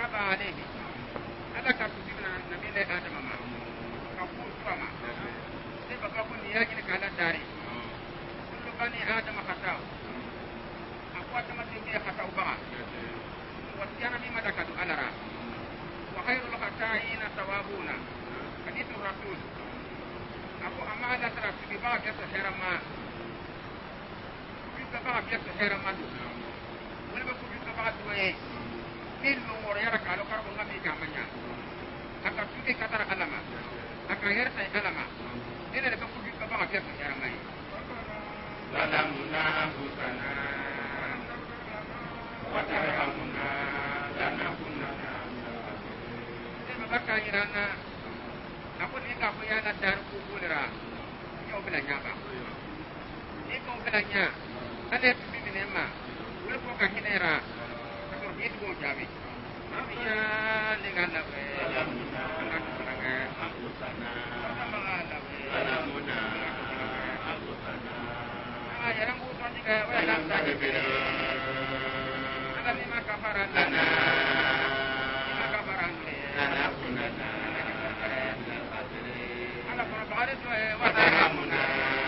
fataba alayhi ala ka tudina nabi le adam ma ka ku tuama ne baka kun ya gina kala dare kullu bani adam khata akwa kama tingi khata uba wasiana mima dakatu alara wa khairul khata'ina tawabuna hadithu rasul aku amala tara bi ba ka herama bi ka ba ka herama wala ba ku bi ka ba duwe ilmu ngor yara ka lo karbo ngami kamanya aka tuke katara alama aka herta alama ina da ku bi ka ba ka herama salamuna husana wa tarhamuna lanakunna baka irana aku ni ka punya dar ku bulra yo belanya ba ni ko belanya ada tu ni nema ul ko ka kinera ko ni tu jawi ya dengan la we aku sana salamuna aku sana ya rang ku tu ka we lam ta ada ni ma kafaran lana وترحمنا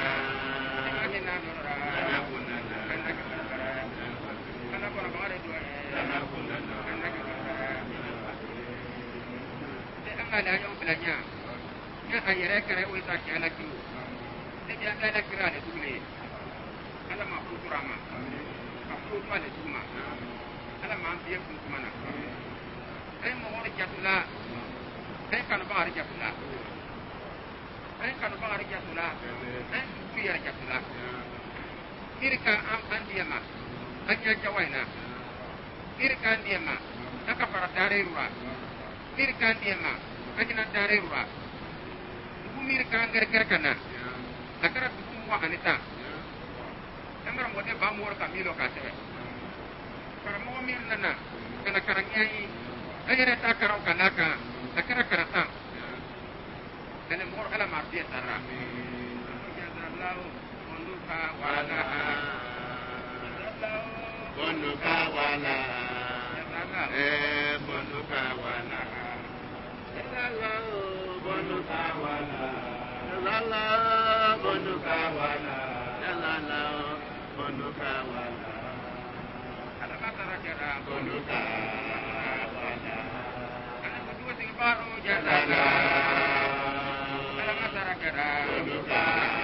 ada yang belanja ya akhirnya kira uita kala kilo dia ada kira ada dulu ada mampu kurama mampu tu ada cuma ada mampu yang mana mau orang jatulah kan bahari jatulah kan bahari jatulah biar jatulah kirka am dia mah hanya jawaina kirka dia mah nak para dari rumah kirka dia mah hanya dari rumah bumi kirka gara-gara kana akara bumi wa anita amara mo de bamur kamilo kase para mo min nana kana karanyai ayere ta karau kanaka akara karata dan mor ala mardia tarra jazallahu munduka wala munduka wala munduka wala jazallahu munduka wala jazallahu munduka wala jazallahu munduka wala ala matara kira munduka baru jazala dalam masyarakat duka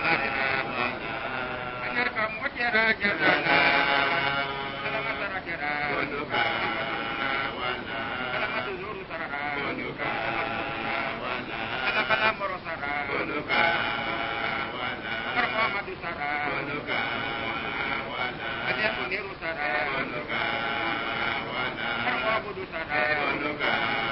benar kamu cara jazala dalam masyarakat duka dalam madunur sarah duka dalam kalam morosara duka Muhammad sarah duka ada meniru sarah duka Muhammad sarah duka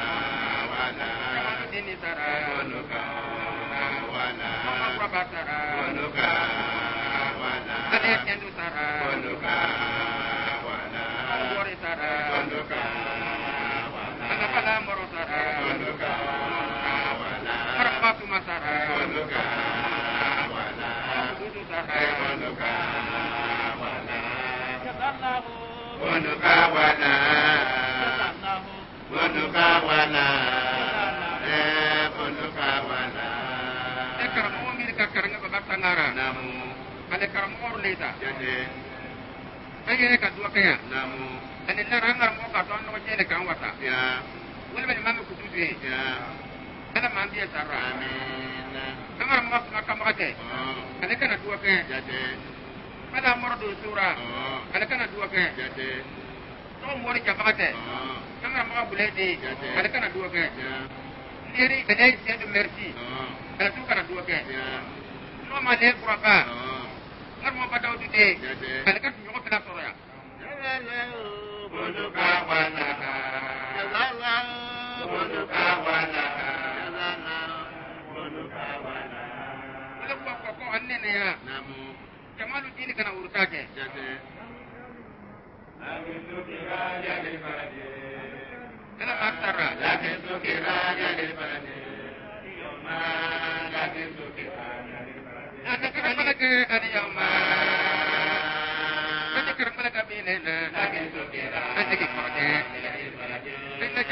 ini tara wanuka wana apa tara wanuka wana ada yang tara wanuka wana bori tara wanuka wana apa moro tara wanuka wana apa tumasara wanuka wana budu tara wanuka wana sallallahu wanuka wana sallallahu wanuka wana karanga babata nara namu ale karamor leta jadi ayene ka dua kaya namu ane naranga mo ka don no jene kan wata ya wala be mamu kutubi ya ana mandi sarra amin amar mo ka makate ane kana dua kaya jadi pada mordo sura ane kana dua kaya jadi to mori jabate amar mo buledi ane kana dua kaya diri ane sedu merci ane tu kana dua kaya mane kuraka ngar mo padaw dite kala ka ñu ko tala soro ya bunuka wana yalla bunuka wana yalla bunuka wana wala ko annene ya namu kamalu dini kana urutake jate lakin tukira jadi parade kana matara lakin tukira jadi parade yoma lakin tukira ada kerana ada yang ada kerana bina lagi tu kira ada kerana ada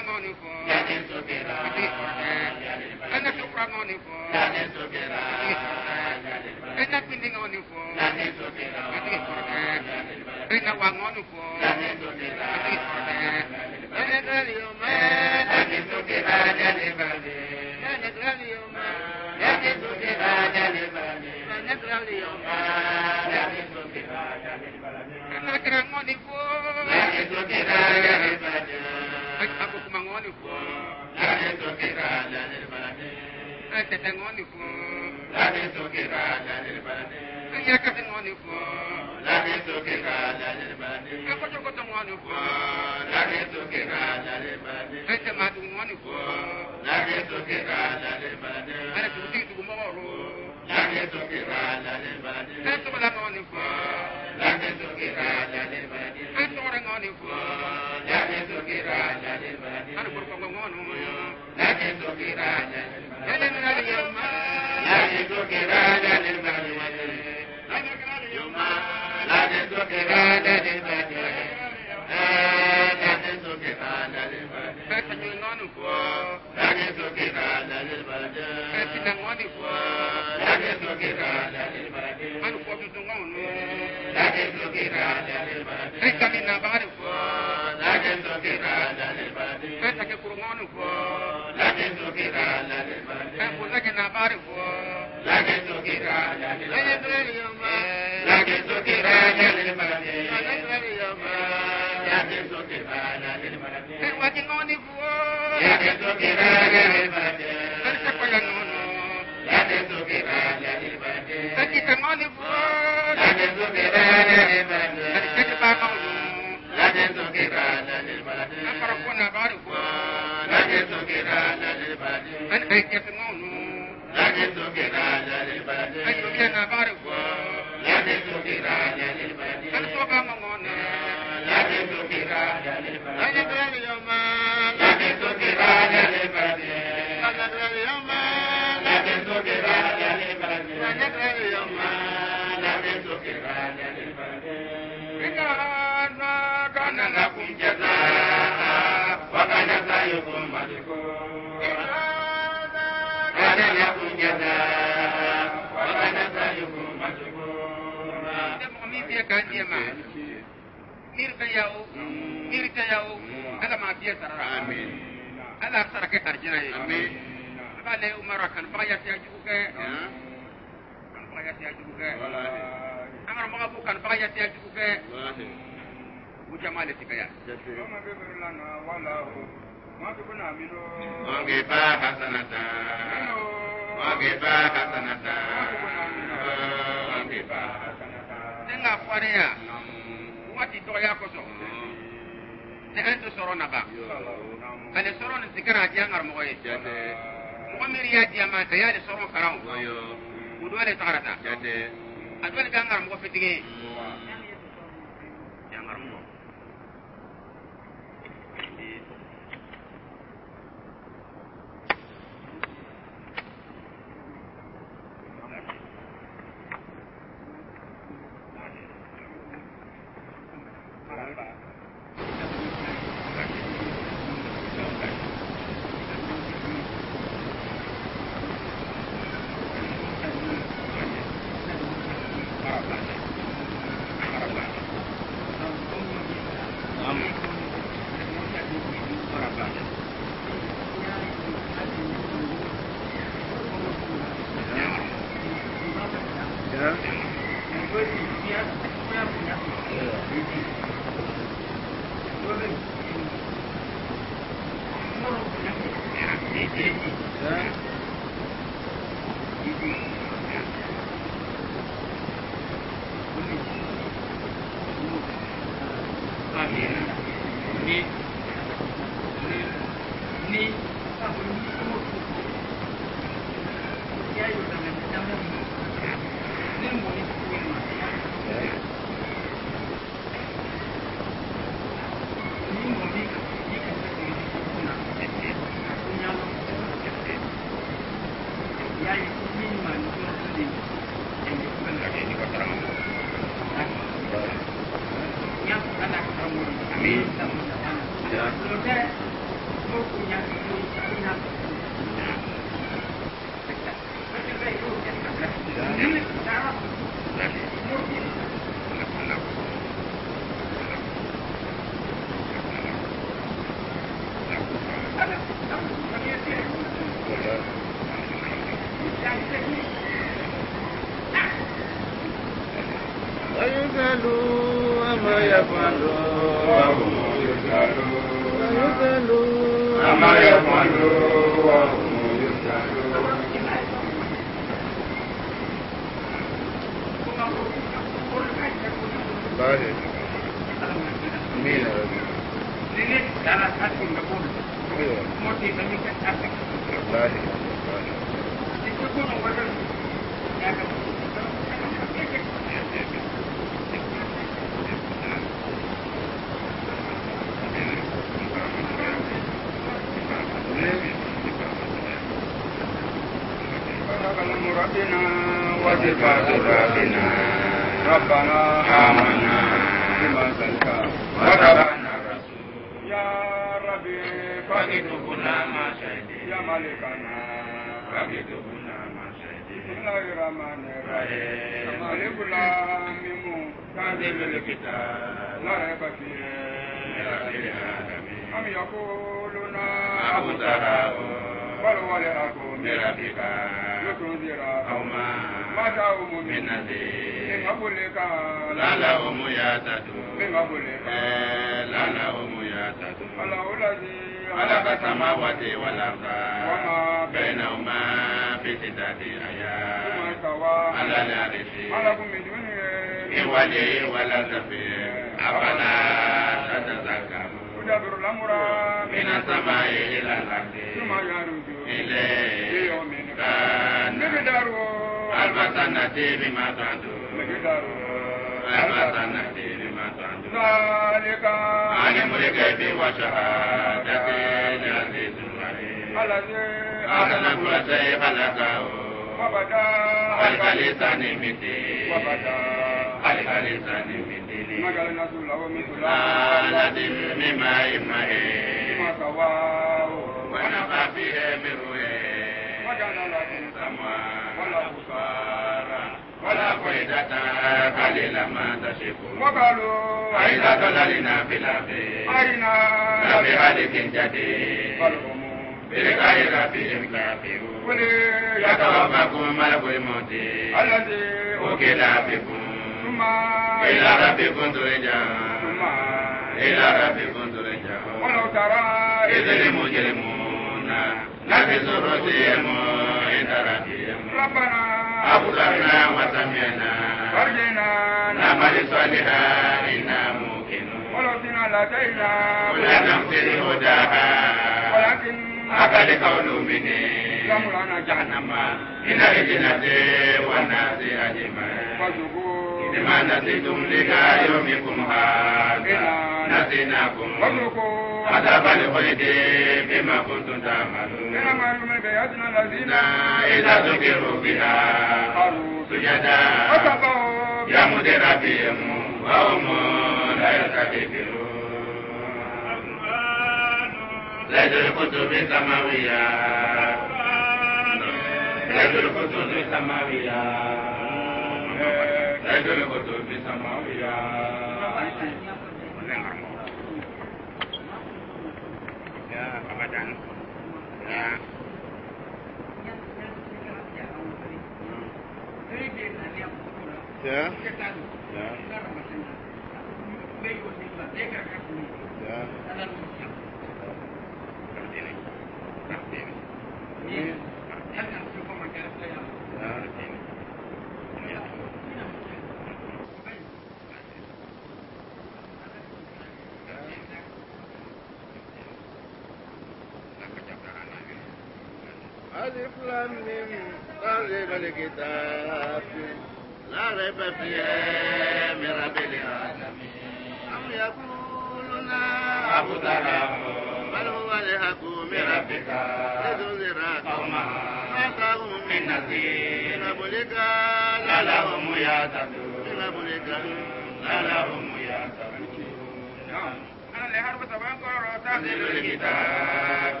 ألف لام ميم ذلك الكتاب لا ريب فيه من رب العالمين أم يقولون أفتراه بل هو الحق من ربك لتنذر قوما ما أتاهم من نذير من قبلك لعلهم يهتدون من قبلك لعلهم يهتدون أنا اللي هرب سبعين قرر تحصيل الكتاب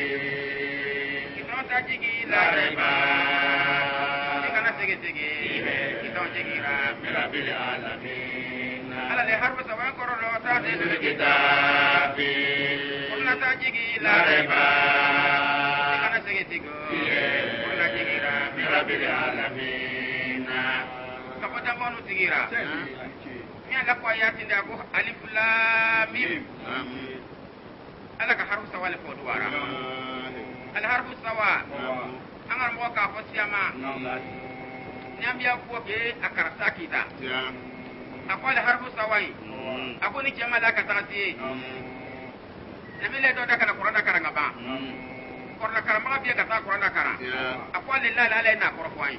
كتاب تجيكي لا ريبا كنا تجيكي كتاب تجيكي من رب العالمين أنا اللي هرب سبعين قرر تحصيل الكتاب كنا تجيكي لا ريبا كنا تجيكي كنا تجيكي من رب العالمين كفتا بونو تجيكي ala ko ayati nda ko alif lam mim ala ka harfu sawa le fodu wara al harfu sawa angar mo ka fo siama nyambia ko ke akarta kita ako al harfu sawai ako ni jama la ka tanti namile do da kana qur'ana karanga ba qur'ana karama biya ka ta qur'ana kara ako lillahi la ilaha illa qur'an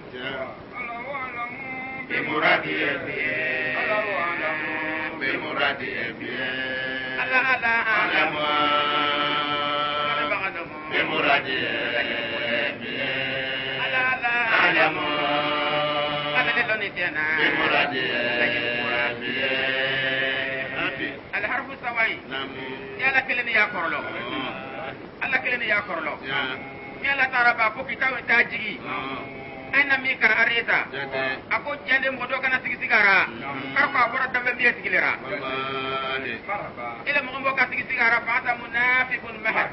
بمرادي الله أعلم بمرادي الله أعلم بمرادي الله أعلم بمرادي الحرف السواي يا لكلني يا كورلو الله كلني يا كورلو يا لا ترى بابو كتاب تاجي أنا ميكر أريتا أكو جندم بدو كنا سيجارا كرفا برا دم بيا سيجارا إذا مغمبو كسيج سيجارا فهذا منافق مهر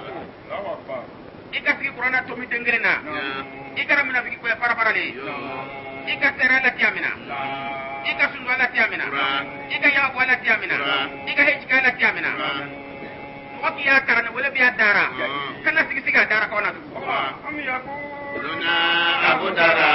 إذا سيج قرانا تومي تنغرنا إذا منافق كوي فرا فرا لي إذا سيرا لا تيامنا إذا سندوا لا تيامنا إذا يابو لا تيامنا إذا هيجكا لا تيامنا وكي يا كرنا ولا بيا دارا كنا سيج سيجارا دارا كونا أم يابو لنا أبو ترى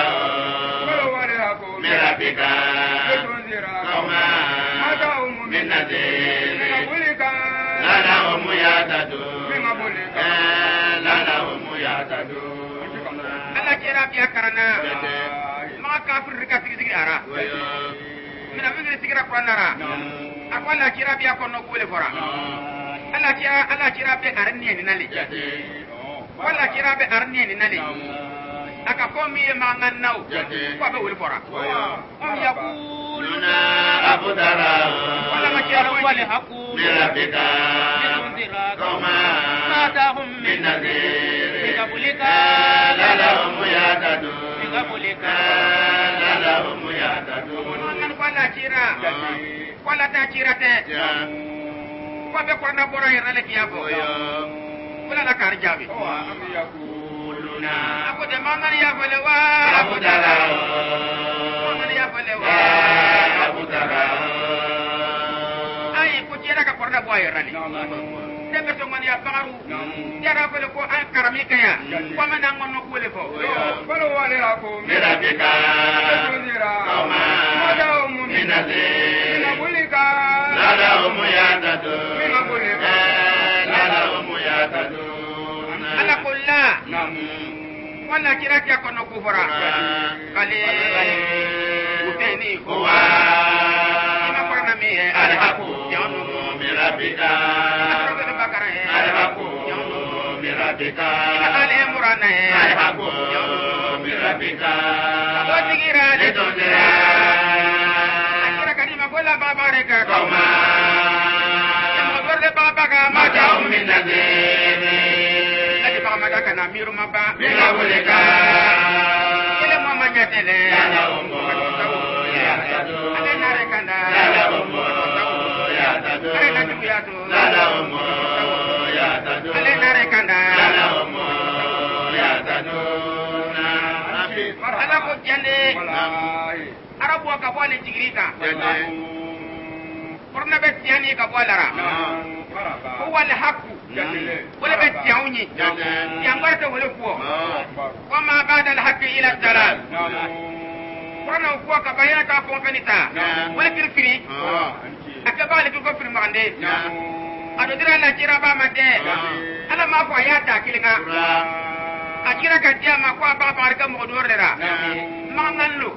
مرابك قوما من نذير لا لهم يهتدون لا لهم يهتدون الله جراب يا كرنا ما كافر ركا سيجي أرا من أبغى سيجي قرآن أرا أقول الله جراب يا كونو بقول فرا الله جراب يا أرني نالي ولا جراب أرني نالي aka ko mi mangan naw ko be wul fora yaquluna abudara wala ma kira wala haqu rabbika kama madahum min nadir bikabulika la lahum yatadu bikabulika la lahum yatadu man wala ta kira te ko be ko na bora yele kiyabo wala la kar jabi aku de mana ya boleh wa aku darah mana ya boleh wa aku darah ai ku kira ka korda boy rani de beso man ya baru kira boleh ko an karami kaya ko man nan ngono ko le ko balo wale aku mirabika kama madau minade minabulika la umu ya tatu minabulika la umu ya tatu ala kullu wala kira kya kono kufura kale uteni huwa ina korna mi alhaqu yanu mirabika alhaqu yanu mirabika ale murana alhaqu yanu mirabika otigira le dondera akira kadima gola baba reka koma mo gorde baba ka ma jaum min nadene madaka na miru maba bila boleka ile mama nyatele ala umbo ya tadu ale nare kanda ala umbo ya tadu ale na tuya tu ala umbo ya tadu ale nare kanda ala umbo ya tadu na rafi ala ko jande wallahi arabu ka bole jigrita porna be tiani ka bolara ko wal haqu wala be tiawni tiangata wala ko wama ba'da al haqq ila al dalal porna ko ka bayana ka ko fenita wala kirfiri akabale ko firi mande ado dira la jira ba mate ala ma ko ya ta kilinga akira ka diama ko ba barka mo dorera mangallo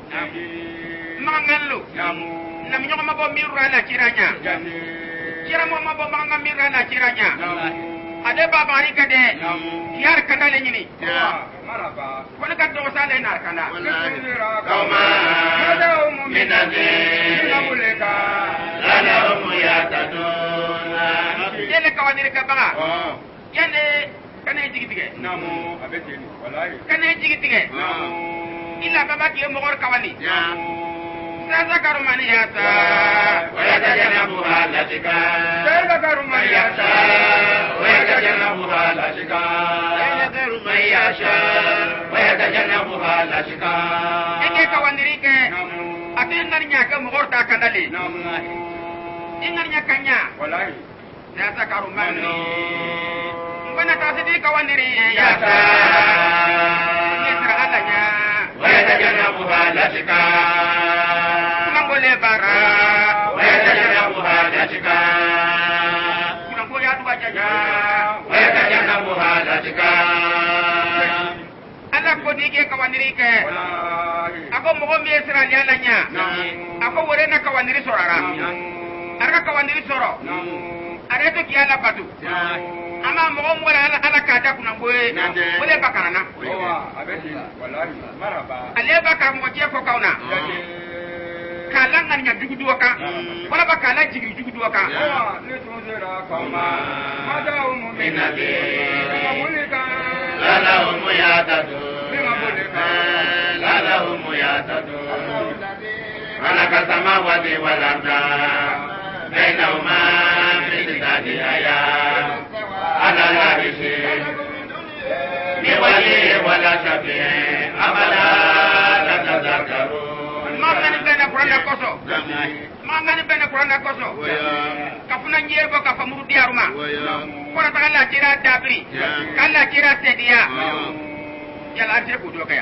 nam nyoko ma bo mirra na kiranya kira mo ma bo manga mirra na kiranya ade ba barika de yar kanale nyini maraba wala ka do sale na kana kama minade namuleka lana umuyataduna yene kawanire ka baga yene kana jigitige namu abeteni wallahi kana jigitige namu illa baba ki mo gor kawani سذكر من يشاء ويتجنبها الأشقى سذكر من يشاء ويتجنبها الأشقى سيذكر من يشاء ويتجنبها الأشقى إنك كوانيريك أتين نرنيا كمغورتا كندالي إن نرنيا كنيا والله سذكر من بنا تاسدي كوانيري يشاء يسرع لنا ويتجنبها الأشقى ويتجنبها الأشقى ويتجنبها الأشقى ala ko dige kawaniri ke ako mo mi Israel yana nya ako wore na kawaniri sorara arka kawaniri soro are to ki ala batu ama mo mo ala kada kuna boye wole bakarana abeti wallahi maraba ale bakar mo je ko kauna kala nganya jugu duwaka wala ba kala jigi jugu duwaka ne tunzira kama madaw mu'minabi mamulika la umuyatadu la umuyatadu khalaqa samawati wal arda bainahuma fi ayat ala al-arshi ni wali wala shafi'i amala tatadhakkaru mangani bena kuranda koso kafuna njierbo kafamuru diaruma kona takala kira dabri kala kira sedia yala ante kudo kaya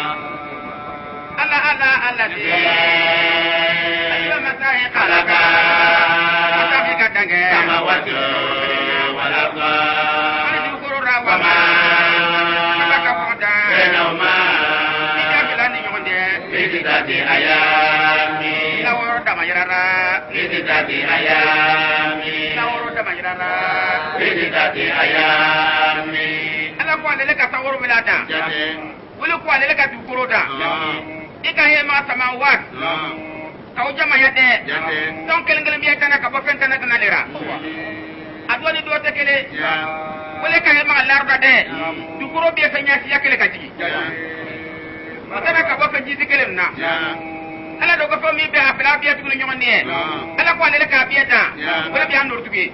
Allah de ayo masahi khalaqa masahi kadange samawati wal arda ani dukuru rawa ma kafoda bainahuma bilani nyonde bidati ayami laworo damayara bidati ayami laworo damayara bidati ayami ala ko ale ka taworo milada jate wala ko ale ka dukuru da ika he ma sama wat kaw jama yade jate ton kelengel mi kana ka bo fentana kana lera adwani do te kele wala ka he ma larda de dukuru be sanya ci yakele ka jigi matana ka bo fe jisi kelem na ala do ko fo mi be afla biya tugul nyoma ne ala ko ale ka biya da wala biya ndur tugi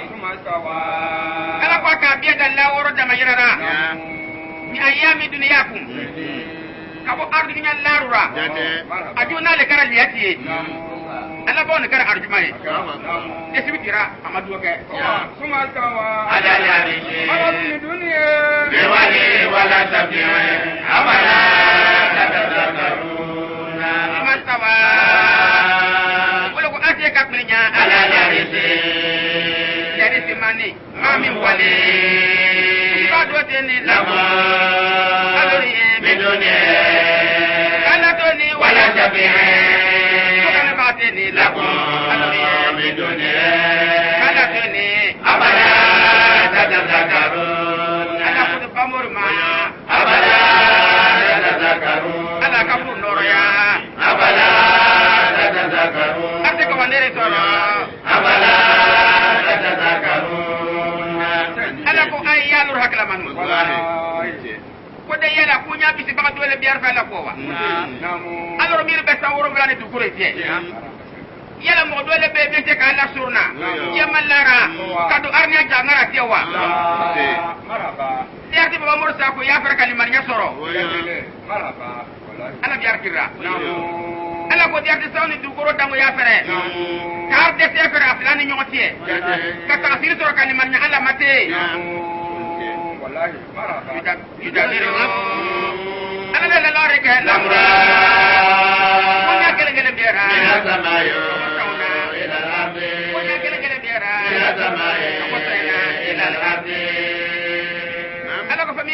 ala ko ka biya da la woro da majrara mi ayami dunyakum kabo ardu nya larura ajuna le kara liyati ala bon kara arjumai esibitira amadu ke suma tawa ala yarishi ala dunya biwali wala tabi'i amala tatadhakkaruna mastawa wala ko ate kapnya ala yarishi yarisi mani mami wali bado teni lama alori bidunya kana toni wala tabi'i kana bateni lakum bidunya kana toni abada tatadhakkarun ala ko pamor ma abada tatadhakkarun ala kafu noroya abada tatadhakkarun ate ko manere soro abada tatadhakkarun ala ko ay yalur hakla man wallahi ko de yala ko nya bisi ba dole biar fa la ko wa alors mi be sawro ngane du kure je yala mo dole be be te kala surna yamallara kadu arnya jangara tewa marhaba ya ti baba mursa ko ya fara kalimar nya soro marhaba wallahi ala biar kira ala ko dia ti sawni du kuro dango ya fere kar de te fere aflani nyotie ka tasir soro kalimar nya ala mate wallahi marhaba yudadiru ala la lore ke lamra ko nya kele biara ila samayo ila al-ardi ko nya kele biara ila samayo ko sayna ila al-ardi ala ko fami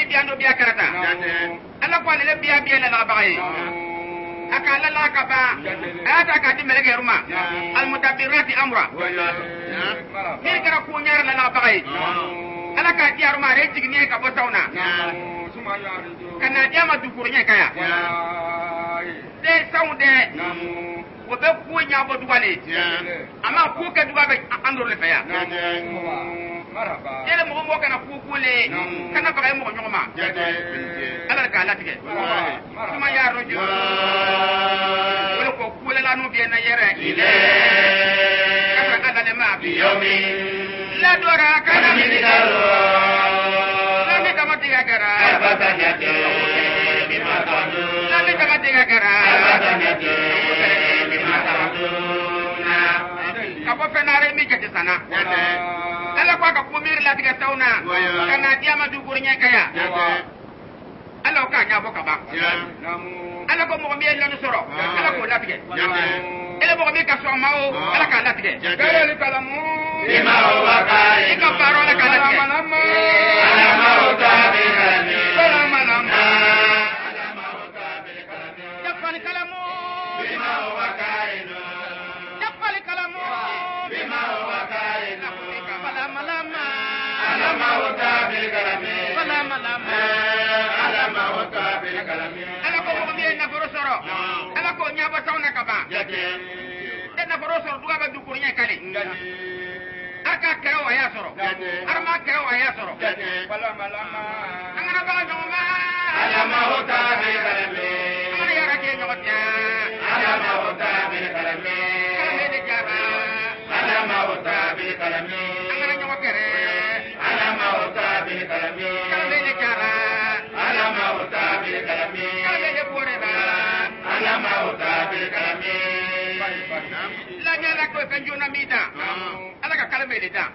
biya no biya karata ala ko ne biya biya la bagai akala la ka ba ata ka di melege ruma al mudabbirati amra ni kara ko nyar la bagai ala ka di aruma re jigni ka botauna kana dia ma dukurnya kaya de saunde wo be ku nya bo dugale ama ku ka dugabe andro le faya ele mo kana ku kule kana bagai mo nyoma ala ka la tige suma ya rojo wala ko kule la no bi na yere ile ka ala le ma bi yomi la dora kana mi dalo la mi kama tiga gara abatanya ke bi matanu la mi kama tiga gara abatanya ke bi matanu na kapo fenare mi jati sana ala kwa ka kumir la tiga sauna kana dia ma dugurnya kaya ala ka nya bo ka ba ala ko mo mi la no soro ala ko la tiga ele mo mi ka so mao ala ka la tiga ele kalamu bima wa kai ka parola ka la tiga ala ma o ta be kalami ala ma o ta be kalami jafal kalamu bima wa kai no jafal kalamu bima wa kai no ala ma o ta be kalami ala ma o ta be kalami ala ko mo mi na foro soro ala ko nya ba sauna ka ba na foro soro duga ba du kurnya kale aka kero wa ya soro arma kero wa ya soro wala malama angana ba nyoma ala ma o ta be kalami ala ya rake nyotya ala ma o ta be kalami kale de jara ala ma o ta be kalami angana nyokere ala ma o ta be kalami kale de jara ala ma o ta be kalami kale de poreba ala ma o ta be kalami la nyala ko kanjuna mida ala ka kalame de da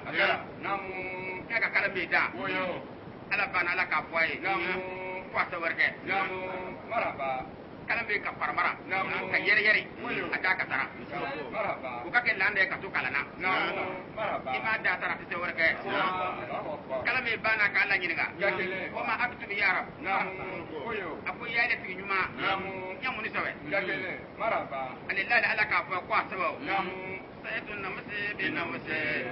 ya ka kalame da ala bana ala ka boye ko ta warke maraba kalame ka parmara ka yere yere ada ka tara ko ka ke lande ka to kalana maraba ima da tara te warke kalame bana ka ala nyinga ko ma aktu ya rab apu ya de tinyuma nyamuni sawe maraba alillahi ala ka fa ko sawo سيدنا مسيبنا مسيب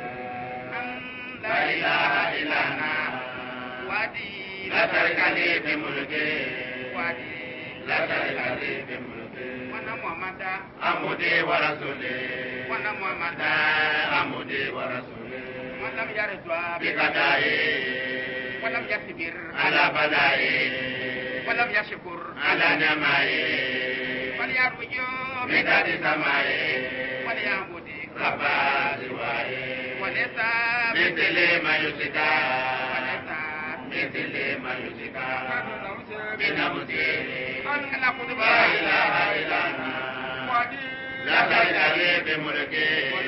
لا إله إلا أنا وادي لا شريك لي بملكي وادي لا شريك لي بملكي وانا محمدا عبدي ورسولي وانا محمدا عبدي ورسولي ولم يرد بقضائي ولم يصبر على بلائي ولم يشكر على نعمائي فليرجو بداد سمائي وليعبد ربا سواي وليس مثل ما يشكى مثل ما يشكى بنفسه لا إله إلا أنا لا شريك لي بملكي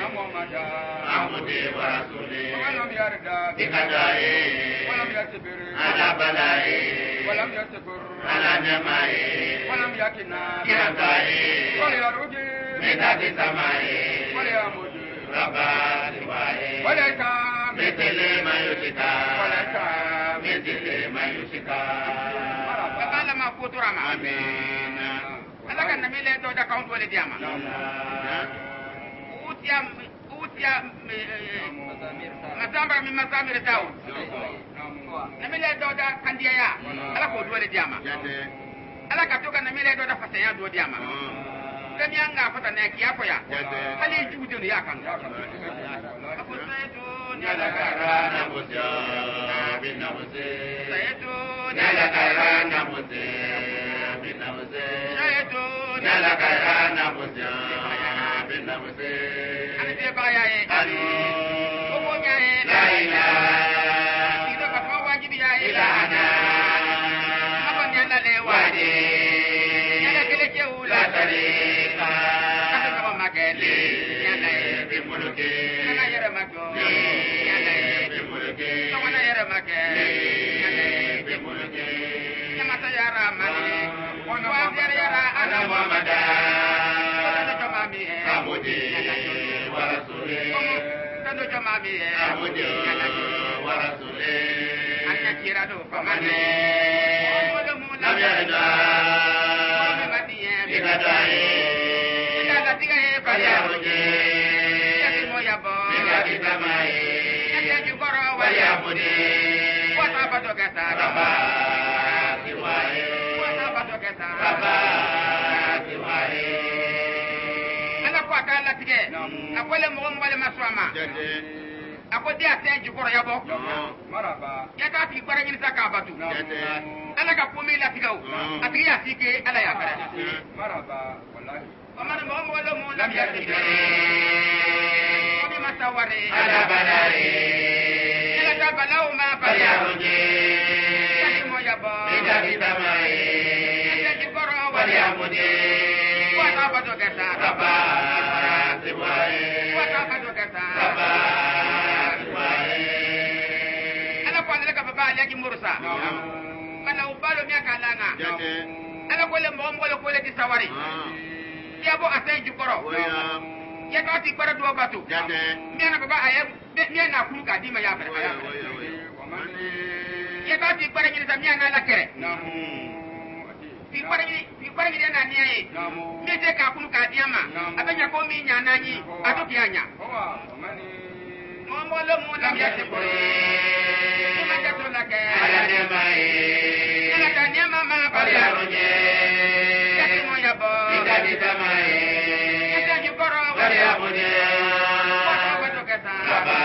عبدي ورسولي بقضائي على بلائي على نعمائي برضائي بداد سمائي ربا سواي مثل ما يشكى مثل ما يشكى فقال ما فوترما آمين هذا كان نميل تو دا كاونت ولي دياما أوتيا مزامر من مزامر داود نميل تو دا كانديا على كود ولي دياما على كاتوكا نميل تو دا فسيا دو دياما kami anga fata na kiya koya hali juju ne ya kan abu sayyidun ya la karana musya bin namse sayyidun ya la karana musya bin namse sayyidun ya la karana musya bin namse ani be baya e ani ko nya e la ilaha illa ka wajibi ya ilahana abon ya la le waji ya kele ke ula tare kira do famane lam yarda bikadai tiga falyabudi moyabo bikabitamai jukoro falyabudi wata bato kesa rabba siwae wata bato kesa rabba siwae ala ko akala tige akwele mo ngwale maswama ako dia sen jukoro yabo maraba ya ka ti bara nyini saka batu ala ka pomi la tigaw atigi ya sike ala ya kara maraba wallahi amana mo lo mo lam ya tige ko masaware ala balare ala ta balaw ma fa ya falyabudi mo yabo bikabitamai sen jukoro falyabudi wata bato kesa rabba siwae wata bato kesa rabba siwae ala ko ala ka baba ali ki murusa mana ubalo miaka langa ala ko le mo ko le ti sawari ya bo asen jukoro ya ka ti bara do batu mi na baba ayam mi na kulu ka di ma ya fere ya ka ti bara ni sa mi na la kere ti bara ni na ni ai mi te ka kulu ka di ama abenya ko mi nya na ni ado ki anya mo lo mo la ya se ko ma ka to la ke ala nemai ala ka ni mama falyabudi ya ti mo ya bo bikabitamai ya jukoro falyabudi wata bato kesa rabba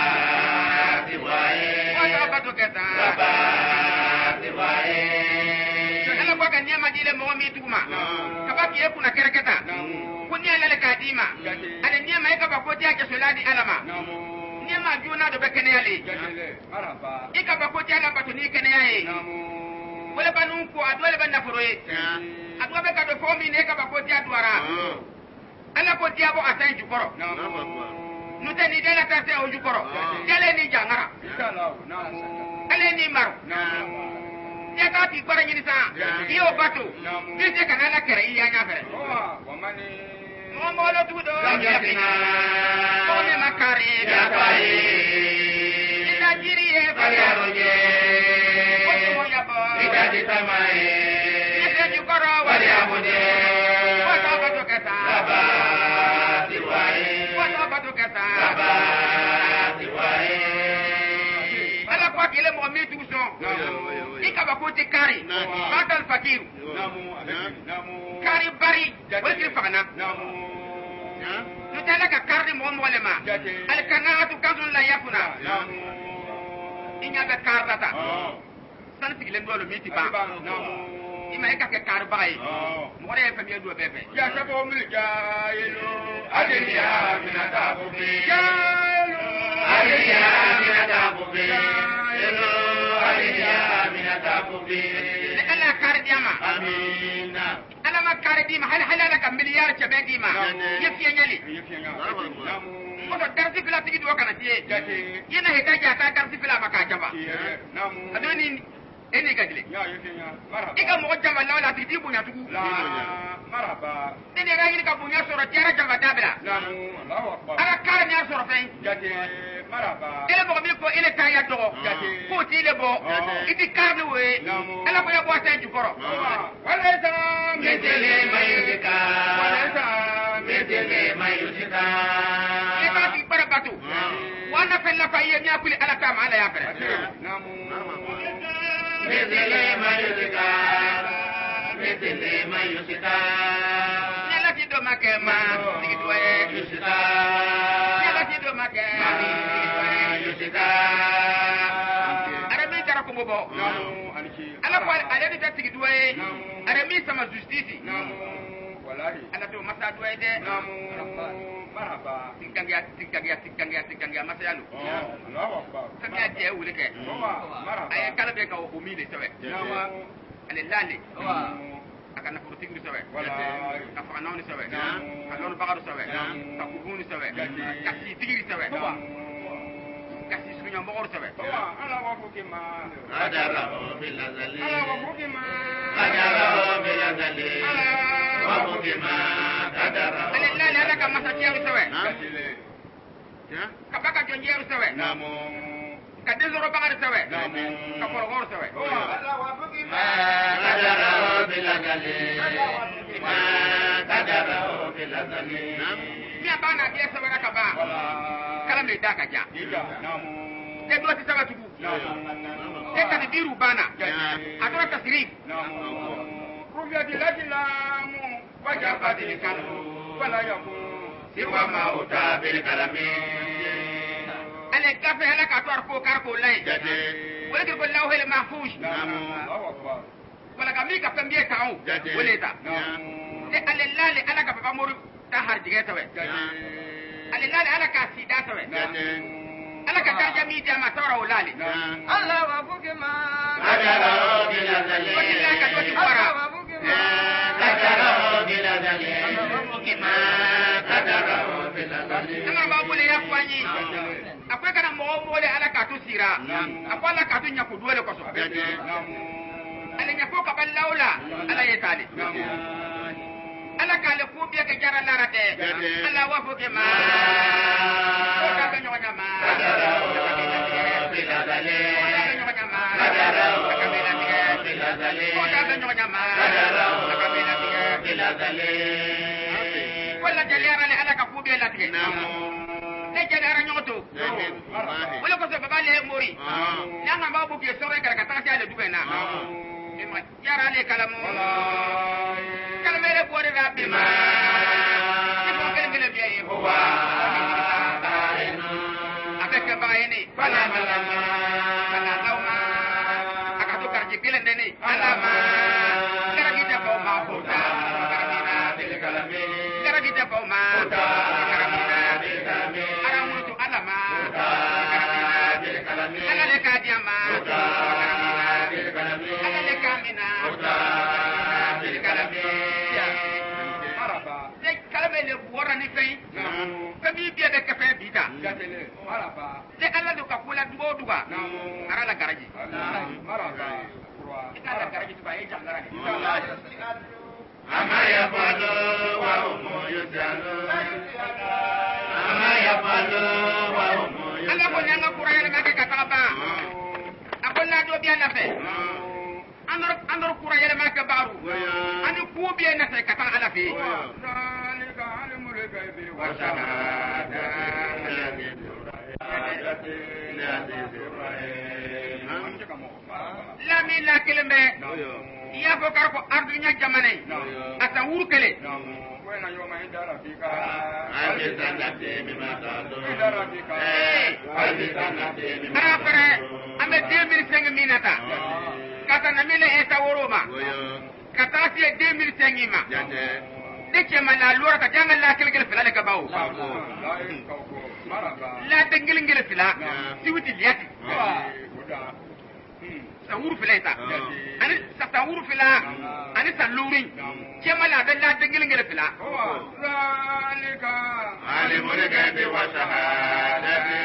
siwae wata bato kesa rabba siwae ala ko ka niama dile mo mi tuma kabaki e kuna kereketa kunya lele ka dima ale niama e ka ba ko dia ke soladi alama niama juna do bekene ale maraba e ka ba ko dia la bato ni kene yae wala banun ko adole ban na foroye adwa be ka do fomi ne ka ba ko dia duara ala ko dia bo asan jukoro nute ni dela ta se o jukoro dele ni jangara inshallah namu ale ni maro ya ka ti bara nyini sa iyo bato dite kana la kere iya nya fere wa mani mo lo tudo lam yakina ko me makare ya pai ina jiri e falyabudi ko mo ya bo bikabitamai ite jukoro falyabudi wata bato kesa rabba siwae wata bato kesa rabba siwae ala kwa kile mo mi tu so ikaba ko ti kari bakal fakiru namu kari bari wala fagana nutala ka kardi mo lema al kanatu kazun la yakuna inya be kardata san tigile ndolo miti ba ima eka ke kar bai mo re fa mi do bebe ya sabo mil jailu adeniya minata bubi adeniya minata bubi adeniya minata bubi ala kardi ama amina ala ma kardi ma hal halala ka miliyar ce begi ma yefiye nyali namu mo do darsi fila tigi do kana tie yena heta ja ta darsi fila maka jaba namu adoni eni gadile ya yefinya maraba ika mo jamba lawla tigi bunya tugu la maraba dene ga yini ka bunya soro tiara jamba dabla namu Allahu akbar ala kala nya soro fen jate maraba ele mo mi ko ele kaya do ko ti le bo iti karne we ala ko ya bo tan jukoro walaysa mithli mayusika walaysa mithli mayusika e ba ti bara batu wana fella fa ye nya kuli ala ta ma ala ya fere namu mithli mayusika mithli mayusika nela ti do makema tigi do e yusika nela ti do makema yusika ara mi tara ko bobo namu aniki ala ko ala di tigi do e ara mi sama justice namu wallahi ala to masa do e de namu maraba tikangya masayalu Allahu akbar sakya je wule ke maraba ay kala be ka o mi le sawe namu ale lale aka na furti ngi sawe ka fa nawni sawe ka lon bagaru sawe ka kubuni sawe ka si tigiri sawe ka si sunya mbogor sawe ala wa fukima Adara bil azali ala wa fukima Adara bil azali wa fukima adara ale lale ala ka masa tiaru sawe ya ka baka jonjeru sawe namu ka desoro bakar sawe ka ko gor sawe Allah wa buki ma kadara bilazali ma kadara bilazali mi abana dia sawe ka ba kala me da ka ja e do ti sawe tubu e ka biru bana adora tasrif rubiya dilatilamu wajaba dilikalu wala yakun siwa mauta bil kalami ale kafe hala ka to arko karko lay jadi wala ko law hele mahfush wala ka mi ka pembie taw wala ta de ale lale ala ka ba moru ta har jige tawe ale lale ala ka sida tawe ala ka tarja mi jama tawra wala Allah wa bukima kadara bilazali wala ka to fara kadara bilazali bukima kadara bilazali ana ba bule ya kwani akwai kana mo mole ala ka to sira akwai ala ka to nya ko dole ko so ala nya ko ka ballawla ala yetale ala ka le ko biya ka jara lara de ala wa fo ke ma ko ka ga nyonya ma kadara bilazali kadara bilazali ko ka ga nyonya ma kadara bilazali wala jaliara le ala ka ko biya la de ne jaliara nyoto wala ko se baba le mori nyanga ba bu ke sore ka ta ta le dubena ma jara le kalamu kalmere bore rabbi ma ko kelmele biya e wa avec bayeni fala malama fala lauma akatu karji gelen deni alama karagita ko ma kota karamina bil kalami karagita ko ma karamina bil kalami aramutu alama karamina bil kalami ala le kadiama karamina bil kalami ala le kamina bil kalami maraba de kalmele bora ni fei kami biya de kafe bita de ala do ka kula duga ara la garaji ita la garaji ba e jangara ni ama yafalu wa hum yusalu ama yafalu wa hum ala ko nyanga kura yele ngake kataba akolla do biya na fe anor kura yele make baru ani ku biya na fe kata ala fe zalika alimul ghaibi wa shahada lami la keleme iya fo kar ko ardunya jamane ata wurkele wena yoma indara fika après ame 2005 minata kata na mile eta woroma kata si 2005 ma de chema la lora ka janga la kelgel fila ka bawo la dengel fila siwiti liati sahur fileta ani sahur fila ani salurin chema la de la dengel fila zalika alimul ghaibi wa shahadati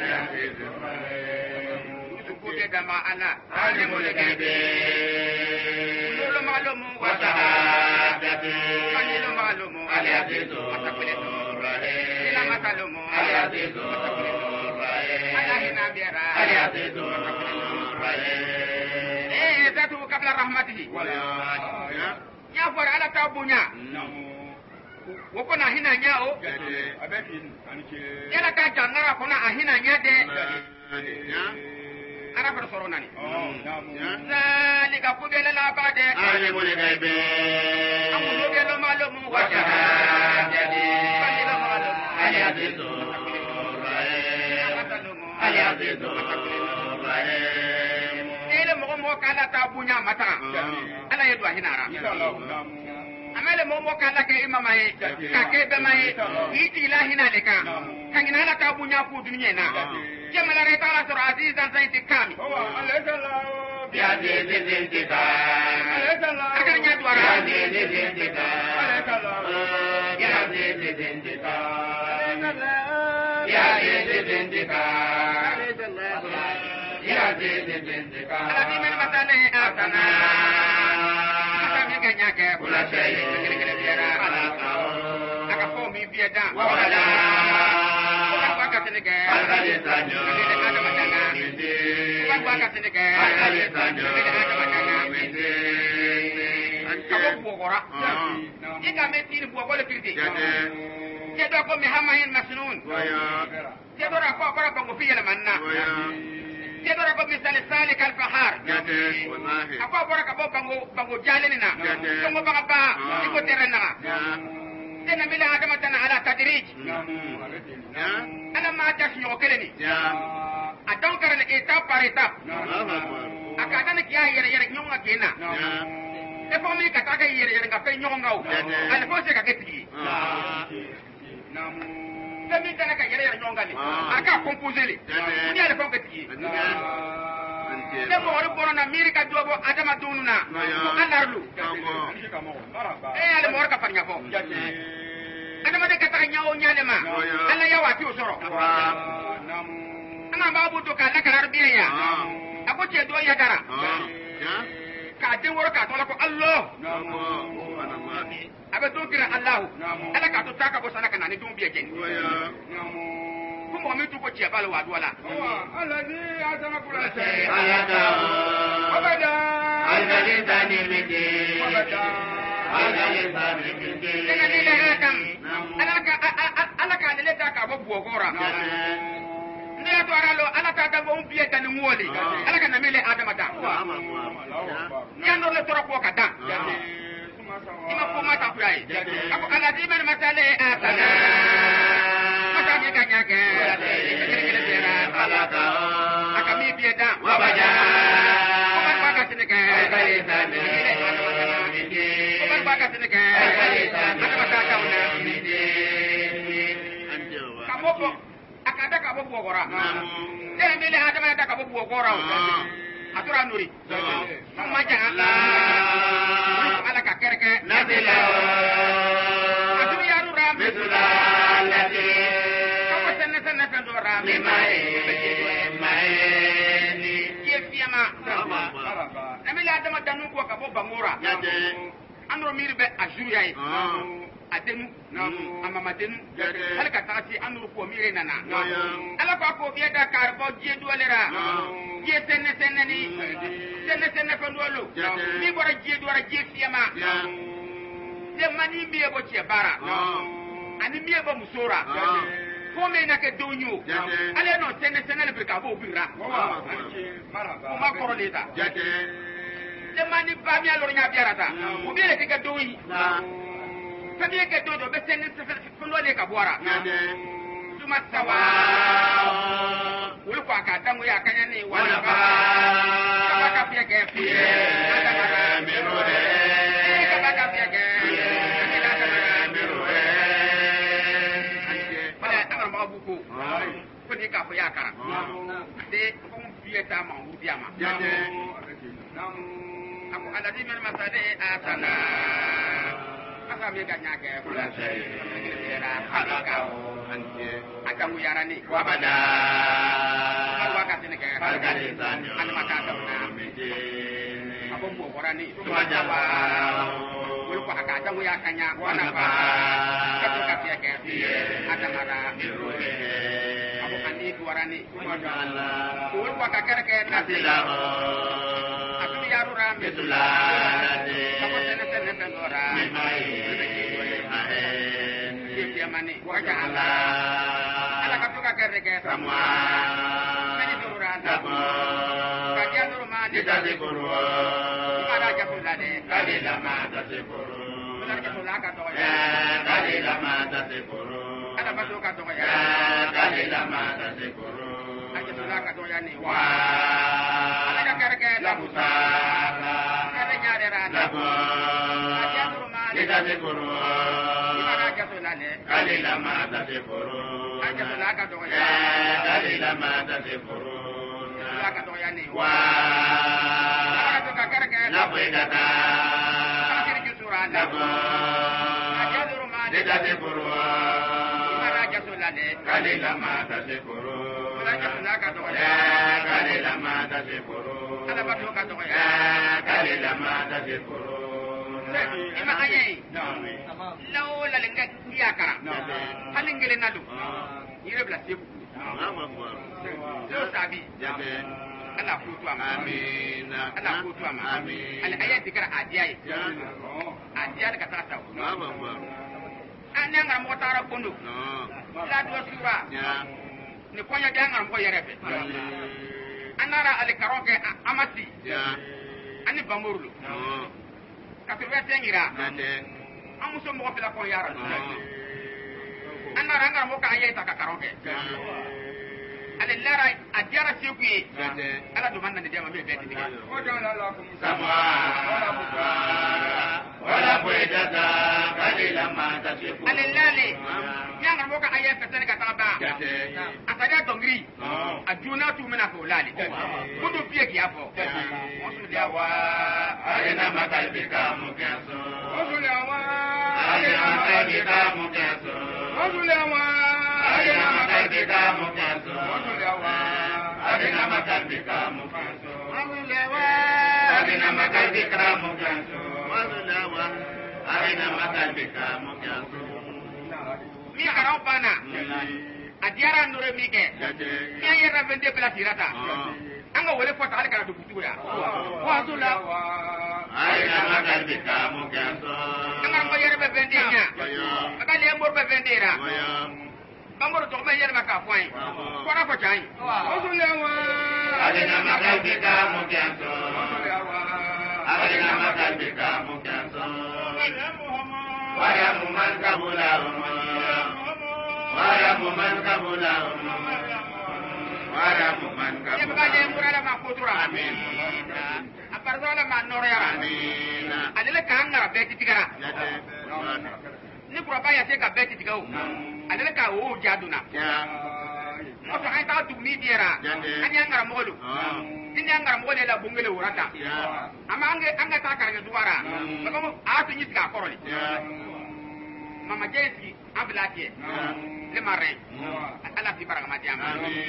kude dama ala alimul ghaibi lo malumu wa shahadati lo malumu al-azizu rahim ila matalumu al-azizu rahim ala hina biara al-azizu rahim zatu qabla rahmatihi ya fara ala tabunya woko na hina nyao yala ka jangara kona ahina nyade ara fara soronani zalika kubela la bade alimul ghaibi amulo belo malumu wa shahadati kalila malumu al-azizu rahim al-azizu rahim ele mo kala tabunya mata ala yedu ahina ara amele mo kala ke imama ye ka ke be mai iti ilahi na leka kangina la ka bunya ku dunya na jamala re ta sur azizan zaiti kami bi azizin tika akan nya duara bi azizin tika bi azizin tika bi azizin tika bi azizin tika ala di men matane atana ganya ke kula shay ala tawo aka fo mi bieda wala aka ka tene ke ala de sanyo ada madanga de ka sene ke ka bo bogora ika me tiri bo gole kirti je do ko mi hamahin masnun je do ra ko bango fi yala manna je do ra ko mi salik al fahar ako bora ka bo bango jalenina ko mo banga ba iko terena tena mila adama tana ala tadrij ana ma tas nyo keleni adon karane étape par étape akada ne kiya yere nyonga kena e fo mi kata ga yere ga pe nyonga o ala fo se ka ketigi kami tana ka yere nyonga ni aka composer li ni ala fo ketigi ne mo ri borona miri ka dobo adama dununa ko andarlu ala mo ka parnya fo adama de kata nyawo nyalema ala yawa ti usoro ana babu to kala karar biya ako ce do ya dara ka tin woro ka to ko Allah abe to kira Allah ala ka to taka bo sana kana ni dum biya ken ko mo mi to ko ce bal wa dola alladhi atana kula ayata abada alladhi tani miti abada alladhi tani miti daga ni da adam alaka ne ta ka bo bogora ne to aralo alaka ta bo biye tan ngoli alaka na mele adama ta yando le toro ko ka dan ima ko mata kurai ako ala di men masale atana mata mi ka nyake alaka akami biye da wabada ko ka tineke alladhi tani miti ko ka tineke adama ta ta una kamoko akada ka bo bogora dere mele adama ta ka bo bogora atura nuri ma janga ala ka kerke nazila aturu yaru ram misla lati ko senne fendora mai ye fiama mele adama danu ko ka bo bangora andro miri be ajura yi adenu amama denu ala ka taasi andro ko miri nana ala ko biya da karbo je dolera je senne ni fandolo mi bora je dora je fiama de mani mi ebo che bara ani mi ebo musora ko me na ke donyo ale no senne le ka bo bira ko ma koroleta de mani ba mi alor nya biarata ko bi le ke doyi sabi ke dodo be senne fandolo ka bora tuma sawa wul kwa ka tangu ya kanya ni wala ba ka pia ke pie ada mirore ka pia ke ada mirore pada amar ma buku ko ni ka ya kara de ko pie ta ma u dia ma aku ada di men masade atana asa mi ga nyake kula sai era halaka akan uyarani wabada wakati ni ke alladhi tani maka ta na miti abon bo borani wajaba wul ko aka ta uya kanya wana ba ka to ka ke ada mara abu andi duarani wajala wul ko ka kere ke nazila aku yaru ram misla lati ko sene pendora mai mani wajala ala ka to ka kere ke samwa mani duranda dabo kadia durma de dadi kuru ada jafulade kali lama dadi kuru ada jafulaka to ya kali lama dadi kuru ada basuka to ya kali lama dadi kuru ada jafulaka to ya ni wa ala ka kere ke la busara kere nyare ra dabo kadia durma de dadi kuru ada jafulade kali lama dadi kuru ada jafulaka to ya kali lama dadi kuru jafulaka to ya ni wa ala ka kere ke la pedata kere jusuranda dabo kadia durma de dadi kuru ada jafulade kali lama dadi kuru ala jafulaka to ya kali lama dadi kuru ala basuka to ya kali lama dadi kuru ima ayai law la lenga dia kara halingele nalu yire bla sebu lo sabi Allah kutu ama amin Allah kutu ama amin al ayati kara adiyai adiyai ka ta taw baba anya ngara mo tara kondo la do sura ni konya de ngara mo yere be anara al karoke amati ani bamurlu ka to wete ngira amuso mo fela ko yara anara ngara mo ka ayata ka karoke ale lara ajara sikuye ala do manna de jama be beti diga o jala la kum sama wala poedata kalila mata sifu ale lale nyanga mo ka ayata tane ka taba atari dongri ajuna tu mena ko lale kudu pie ki afo osu dia wa arena makalbika mukaso osu le wa arena makalbika mukaso osu le wa arena makalbika mukaso osu le wa arena makalbika mukaso amulewa arena makalbika mukaso wazulawa arena makalbika mukaso mi karau pana adiara ndore mike mi ayera vende pela tirata anga wole fota ale kana dukutura wazula arena makalbika mukaso anga ngo yere be vende nya aka le mbor be vendera bangoro to me yere maka fwai kora ko chai osu le wa arena makalbika mukaso osu le wa arena makalbika mukaso waya muman kabula waya muman kabula waya muman ye kabula ba le murala ma kotura amin aparzala ma norera amin alele ka ngara be titigara ni kura ba ya te ka be titigao alele ka o jaduna o to ay ta tu ni diera ani ngara molu ni ngara molu la bungele urata ama anga ta ka ga duwara ko a to ni ka koroli mama jesi ablake le mare ala fi baraka madiama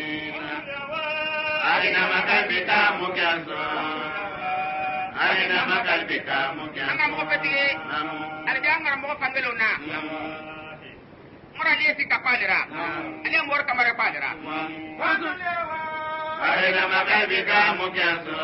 arina makalbika mukaso arina makalbika mukaso anga mo petile ala janga mo fangelo na mora lesi kapalera ale mor kamare palera arina makalbika mukaso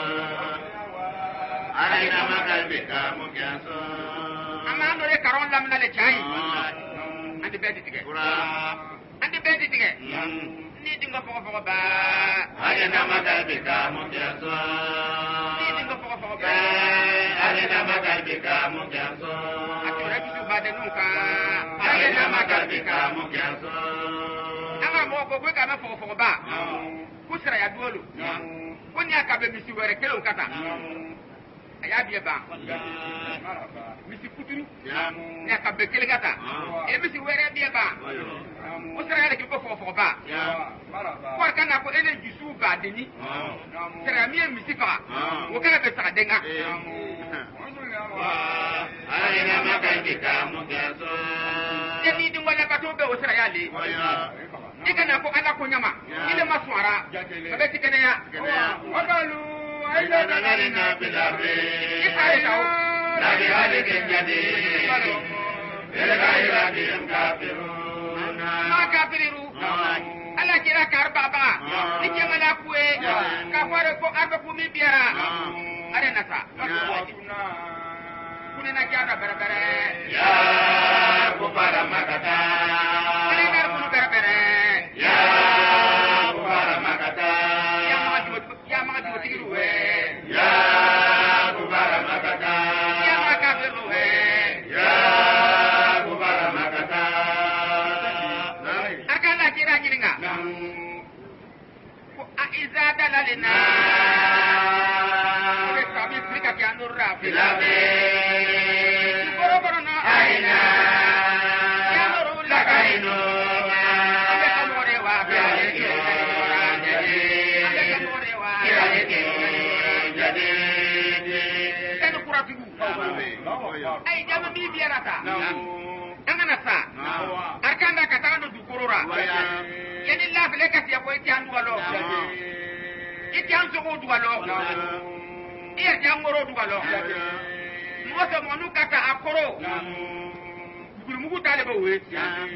arina makalbika mukaso ama ando le karon lamna le chai andi beti tige andi beti tige ni dingo poko ba arina makalbika mukaso ni dingo poko ba arina makalbika mukaso akira bisu bade nuka arina makalbika mukaso anga mo ko ko ka na poko ba kusra ya duolu kunya ka be misi were kelo kata aya biye ba misi kuturu ya ka be kele kata e misi were biye ba kusra ya ke ko fofo ba ko kana ko ene jisu ba deni sera mi misi fa o kana be sa denga arina makalbika mukaso e ni dingo na ka to be o sera ya le ikana ko ala ko nyama ile maswara be tikene ya wakalu aida dalina bilabe lagi halik jadi ila bil kafirun ma kafiru ala kira karbaba dike mala kuwe ka fare ko arba ku mi biara are nasa kunena kiana berbere ya kubara makata ale dar kunu berbere ya kubara makata ya ma ju tiru we ya kubara makata ya ma kafiru we ya kubara makata akala kira nyiringa ko aiza dalalina ko kami frika kianurra bilabe boro na aina ya nuru la kaino abe amore wa be kan kuratigu ay jama mi biarata angana sa arkanda katano du korora yani la fele kasi ko itian dualo itian so ko dualo ir jangoro dualo moto monu kata akoro gurumugu tale ba we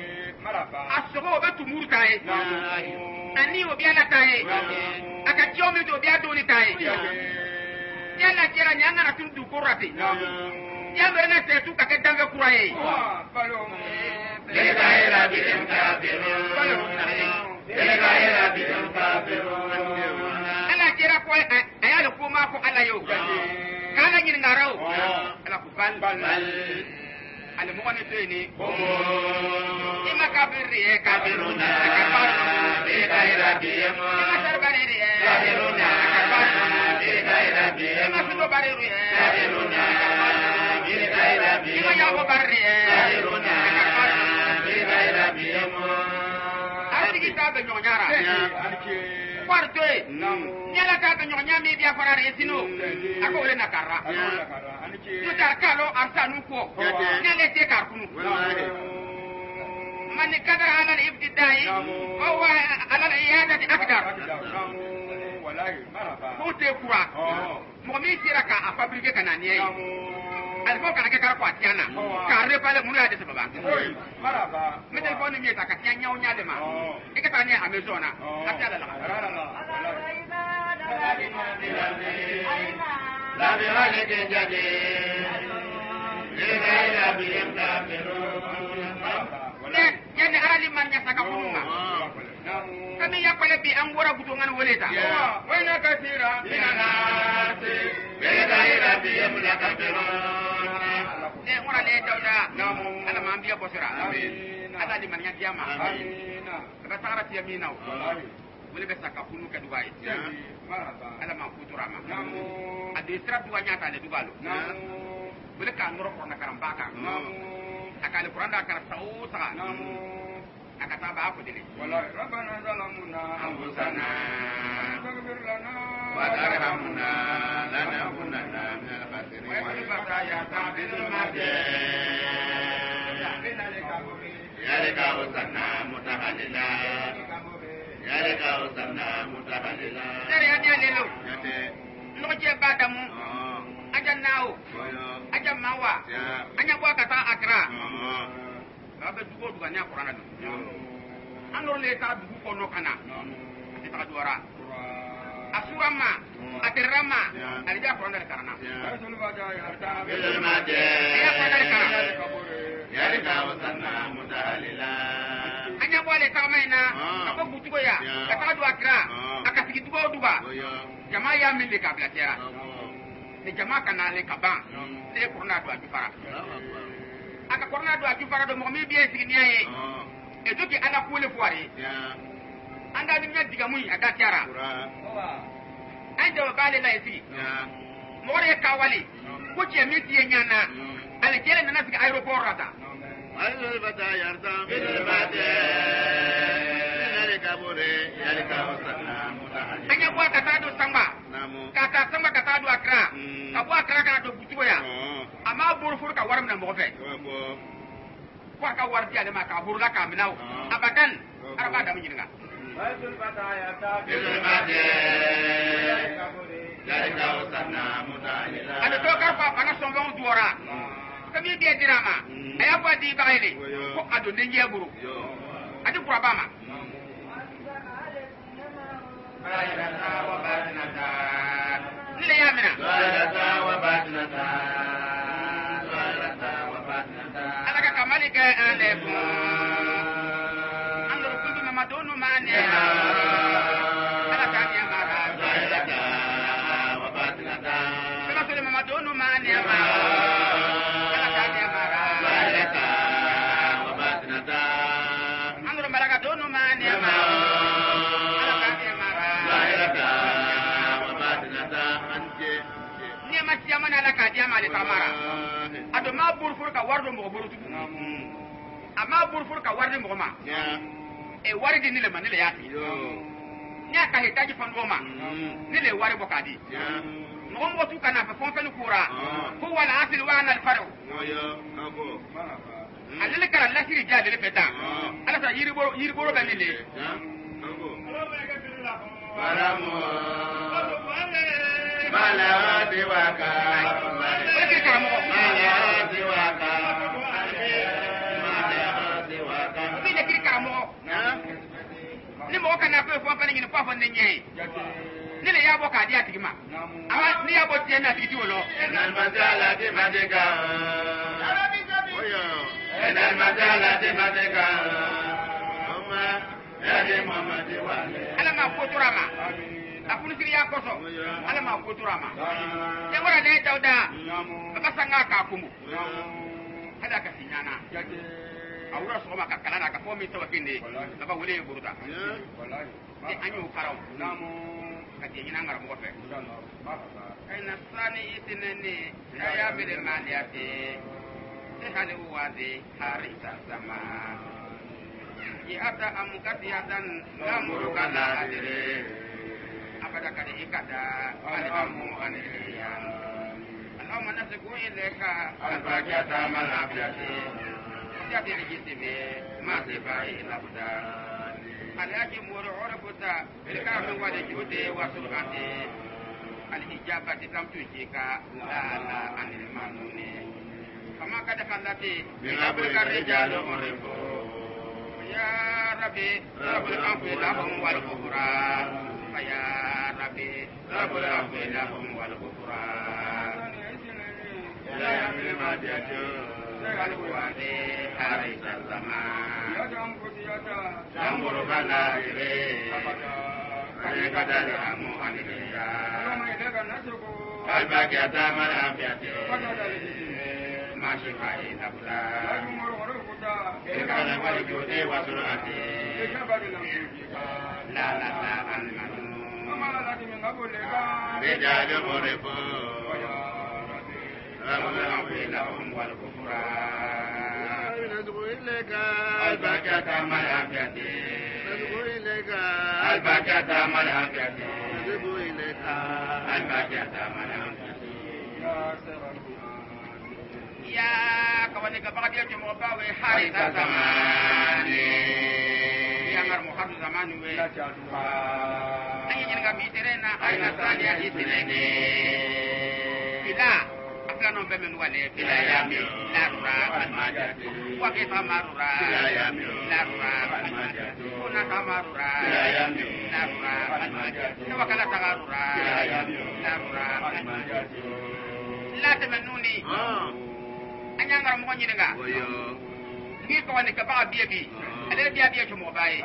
asoko be tumuru tae ani obi ala tae aka tiome mi do biya do ni tai yalla kira nyanga na tun du korati ya merna te tu ka ke danga kuraye لغير بهم كافرون لغير بهم كافرون ana kira ko ayalo ko ma ko ala yo kala nyin ngarau ala ko bal al mo ne to ni ima kabiri e kabiruna لغير بهم ima sarbari e kabiruna لغير بهم ima sudo bari e kabiruna لغير بهم ima yawo bari e kabiruna لغير بهم artigi tabe nyonyara quarto nyala tabe nyonya mi bia farare sino ako ole nakara tu tarkalo arsanu ko nyale te karkunu man kadara ala al-ibtidai wa ala al-iyadati akdar wallahi maraba ko te kura mo mi siraka a fabrique kananie alfo kana ke karko atiana kare pale munu ya de sababa maraba me telefone mi ta ka tianya onya de ma e ka tania amezona atiala la لا بوالد جديد لغير بهم كافرون yani arali man nya saka kunuma kami ya pale bi an wora gutungan woleta وين كثيرا من الناس لغير بهم كافرون ne wora le dawda ala ma ambiya bosira ala di man nya diama ba sara ti amina wala be saka kunu ka dubai ala ma kuturama adisra duwa nya ta le dubalo wala ka ngoro ko na karambaka akali kuranda kar sauta akata ba ko dile wala rabbana zalamuna anfusana faghfir lana wa tarhamna lanakunanna min al-khasirin wa ibada ya ta'bil madi yarika usanna mutahallila yarika usanna mutahallila dere anya lelo yate loje badamu aja nao aja mawa anya kwa kata akra abe dugo duga nya qur'ana do anor le ta dugu ko no kana ati ta duara asurama atirama alija qur'ana karana rasul baja ya ta bil madi ya qur'ana karana yarika usanna mutahallila anya kwa le ta maina ko butugo ya kata du akra akasigi dugo duba jamaa ya mille kabla tera ni jamaa kana le kaban te qur'ana do ajufara aka qur'ana do ajufara do mo mi biye sigi niaye e doki ala kule fuare anda ni nya diga muy ada tiara anda bale la isi mo re kawali ko je mi tie nyana ala jere nana sigi aeroport rata ayul bata yarda bil madi yarika bure yarika usanna mutahallila anya kwa kata do samba kata samba kata do akra abu akra kana do butugo ya ama burfur ka waram na mo fe kwa ka warti ale ma ka burla ka minaw abadan araba da mujinga rasul baja ya ta bil madi yarika usanna mutahallila ada to ka fa bana sombong duora kami dia dirama aya kwa di baile ko ado nenje buru adi kurabama ayata wa batinata nile yamina ayata wa batinata ayata wa batinata alaka kamali ka alefu andor kundu mamadonu mane alaka ya mara ayata wa batinata kama sole mamadonu mane alaka ya mara ayata wa batinata andor malaga donu mane alaka ya mara ayata wa batinata anje ni ma tiyama na alaka ya mara tamara ado ma burfur ka wardo mo buru tu ama burfur ka wardo mo ma ya e wardi ni le manile yati yo nya ka hitaji fandoma ni le wari bokadi ya mo mo tu kana fa fon fen kura ko wala asil wa ana al faru yo ako alele kala la siri jade le peta ala sa yiri boro ba ni le ya ako paramu mala diwaka Wake karamo mala diwaka mala diwaka bi ne kiri karamo na ni mo kana ko fon fen ni ko fon ne nyai le ya bɔ k'a di a tigi ma ama ni y'a bɔ tiɲɛ na tigi t'o lɔ. enal masala de madega oyo enal masala de madega oma yade mama de wale ala ma ko tora ma a kunisiri y'a kɔsɔ ala ma ko tora ma jɛnkɔrɔ ne dawuda a ka sanga k'a kunbu hali a ka si ɲana a wura sɔgɔma ka kalan na ka fɔ min sabaki ne a ka wele ye buruta ni an y'o karaw ka jɛ ɲinan karamɔgɔ fɛ aina sani itinene saya mere maliate hali wadi hari sama ata amukati adan lamuru kana adire abada kali ikada alimu anilian Allahumma nasiku ilaika al-barakata mal-afiyati jadi legitime masih baik labda alaki muru urabuta ilka wala jude wasulati al-ijabati kam tujika la anil manuni kama kada kallati bila rijalu uribu ya rabbi rabbul amri lahum wal kufra ya rabbi rabbul amri lahum wal kufra ya rabbi madiyatu wal wadi hari zaman ya jamburu kana ire Kali kadari amu aniliya Al-Baqiata mal-Afiyati Masih baik labda Ilkana wal-Judi wa surati La al-Manu Rijalu muribu Rabbul lahum wal-Kufra Al-Baqiata mal-Afiyati Al-Baqiata mal-Afiyati Al-Baqiata mal-Afiyati Ya kawan ni kapag dia cuma bawa hari zamani yang armo hari zamani we Nanti jadi kami terena aina tanya isilene Bila akan nombor menuane bila yami larura al-majati wa kita marura bila yami larura al-majati kuna samarura bila yami larura al-majati wa kala tagarura bila yami larura al-majati la temenuni anya ngara mo nyinga oyo ni ko wani ka ba bibi ale biya chumo bae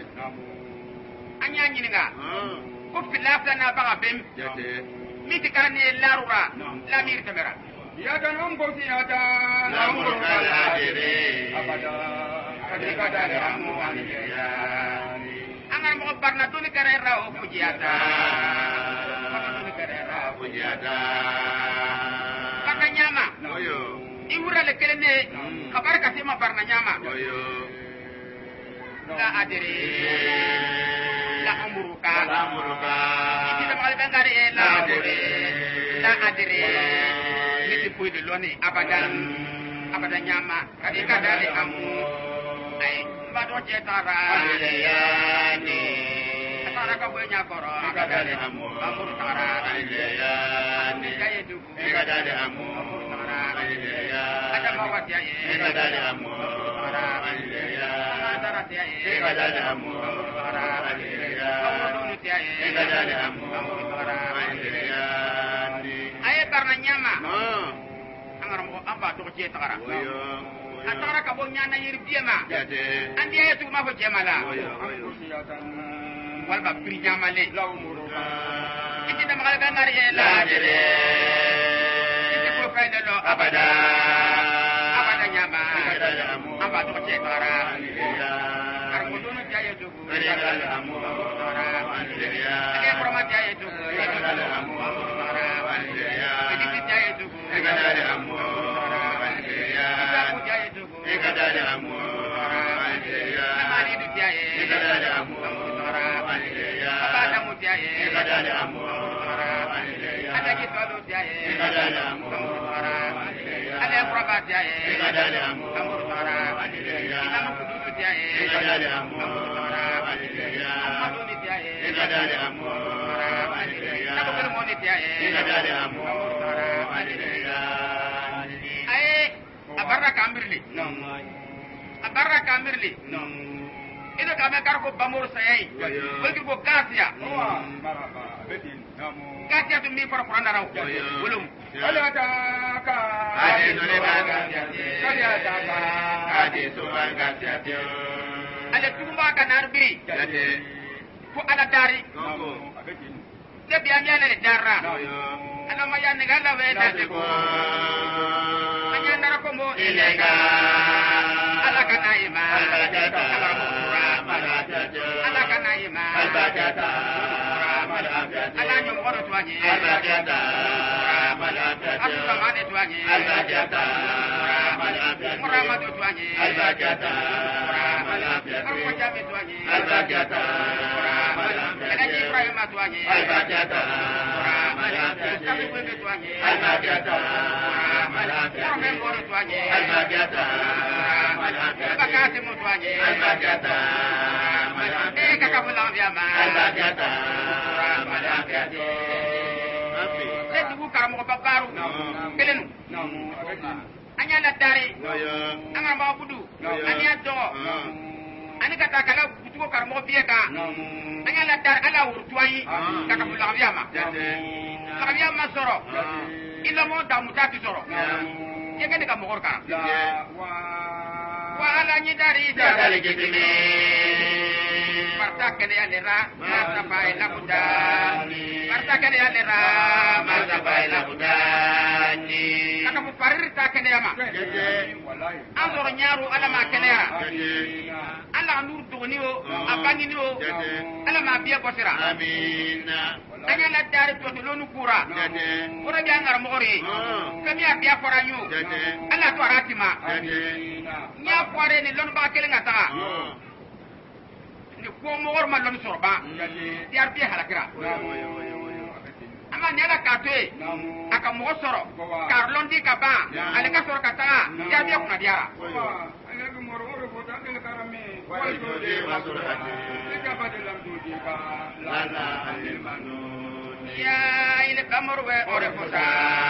anya nyinga ko filafta na ba bem miti karani larura la mir tamera ya dan on ko si ada lamur kala dire abada kadika dare amu aniya angar mo barna tuni karera o fujiata tuni karera fujiata kata nyama oyo iwura le kelene kabar kasema barna nyama oyo la adire la amuruka kita mal bengari la adire niti puy de loni abadan nyama kadika dale amu ay mbado cetara yani atara ka bunya koro kadale amu amur tara yani kaye dugu kadale amu ada mawat ya kadale amu antara ya kadale amu kadale amu ay barna nyama angar mo amba to ci takara atara ka bo nyana yir biema andi ay tu ma ko jemala wal ba pri nyama le iki da magal ba ngari la jere iki ko fay de lo abada nyama amba to ci takara ar ko do no jaye to ko ala amu ale proma jaye to ala amu Ekadale amu anjeya Ekadale amu anjeya Amani du tiaye Ekadale amu anjeya Abada mu tiaye Ekadale amu anjeya Ada kitolo tiaye Ekadale amu anjeya Ada praba tiaye Ekadale amu anjeya Inamu kudusu tiaye Ekadale amu anjeya Amaduni tiaye Ekadale amu anjeya Nabu kelmoni tiaye Ekadale amu ay abarra kambirli ina kame karko bamor sayai bagi ko kasiya gaskiya tun mi fara Qur'an raw bulum wala ta ka Ade dole ba gaskiya kariya ta ka Ade so ba gaskiya ale tumba ka narbiri Ade ko ala dari Gongo de biya mi ala darra ana ma ya nega la we da de ko anya ndara ko mo Ilega ala kana ima Al-Bakata ala mura Al-Bakata ala kana ima Al-Bakata Al-Bakata ala nyo ko to anye Al-Bakata asu Al-Bakata kama de to anye Al-Bakata mura ma to anye Al-Bakata ar ko jame to anye Al-Bakata ala ji ibrahim to anye Al-Bakata kabe ko be to anye Al-Bakata ko men ko to anye Al-Bakata bakati mo to anye Al-Bakata kaka fulan biya ma Al-Bakata le dugu karamɔgɔ babaru kelenu an y'a la dari an ka mɔgɔ budu an y'a dɔgɔ ani ka taa kala butugo karamɔgɔ biye kan an y'a la dari ala wurutuwa ye kaka fulan biya ma lagabiya ma sɔrɔ i lamɔ damuta ti sɔrɔ i ka ne ka mɔgɔ kan wa ala ɲi dari Dadali kitime Marta kɛnɛya lera Marta bay labuda Marta kɛnɛya lera Marta bay labudani kaka fu parir ta kɛnɛya ma an sɔrɔ ɲaaru ala ma kɛnɛya ala a nur dogoni o a bangini o ala ma biye bɔsira Amina an y'a la dari tɔtolonu kura o de bɛ an karamɔgɔ ye fɛn a biya fɔra n y'o ala to ara tima n y'a fɔre ni lɔnnibaga kelen ka taga ni ko mɔgɔ ma lɔnni sɔrɔ ban diyar biye halakira ama ni ala k'a to yen a ka mɔgɔ sɔrɔ k'a lɔndi ka ban ale ka sɔrɔ ka taga diyar biye kunna diyara ya ile kamaru bɛ o de fɔ sa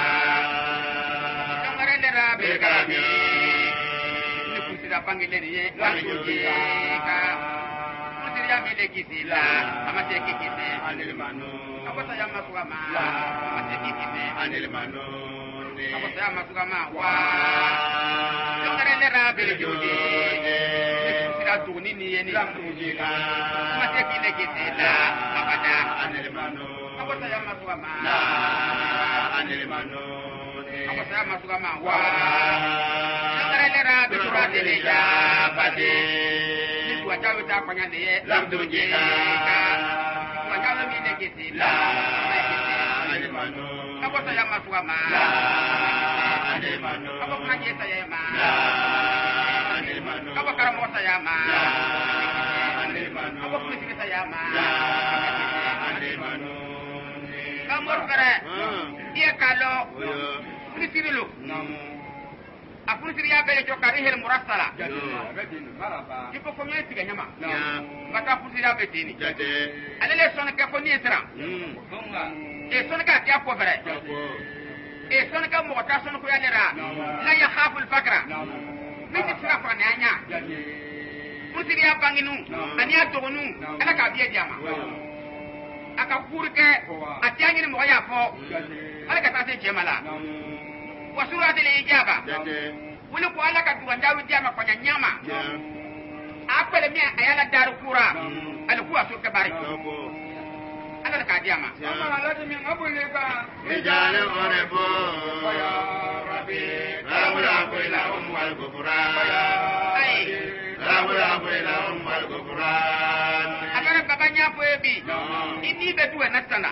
kangare lera bɛ Bekami ni kusira bangile ni ye wanjuji ka kusira mi le kisi la ama te kisi Anilmanu abota ya masuka ma ama te kisi Anilmanu abota ya masuka ma wa kangare lera bɛ juji ni kusira tuguni ni ye ni ama te kisi la abada Anilmanu abota ya masuka ma Anilmanu abota ya masuka ma wa kangare lera bɛ tura dele ya Pati wajawe ta kwanya ne ye Lamduji ka wajawe mi ne kiti la Anilmanu abota ya masuka ma Anilmanu abota na je saya ma Anilmanu abota karamo saya ma Anilmanu abota misri saya ma Anilmanu kamor kare dia kalau misri lu afun siriya bele jo kari hel murassala ipo ko nyeti ga nyama bata afun siriya be tini alele son ka ko ni esra e son ka ti apo fere e son ka mo ta son ko ya lera la ya khaful fakra mi ti sira fa nyanya afun siriya banginu ani atogonu ala ka biye jama aka kurke atianyi ni mo ya fo ala ka ta se jemala wasura de ijaba wuli ko ala ka duwa ndawi diama ko nyama apele mi ayala daru kura ala ku aso ke bari ala ka diama ala de min abule ka Rijale orebo ya rabbi Ramula koila wal gufran ai Ramula koila wal gufran agara babanya fo ebi inni be duwe natana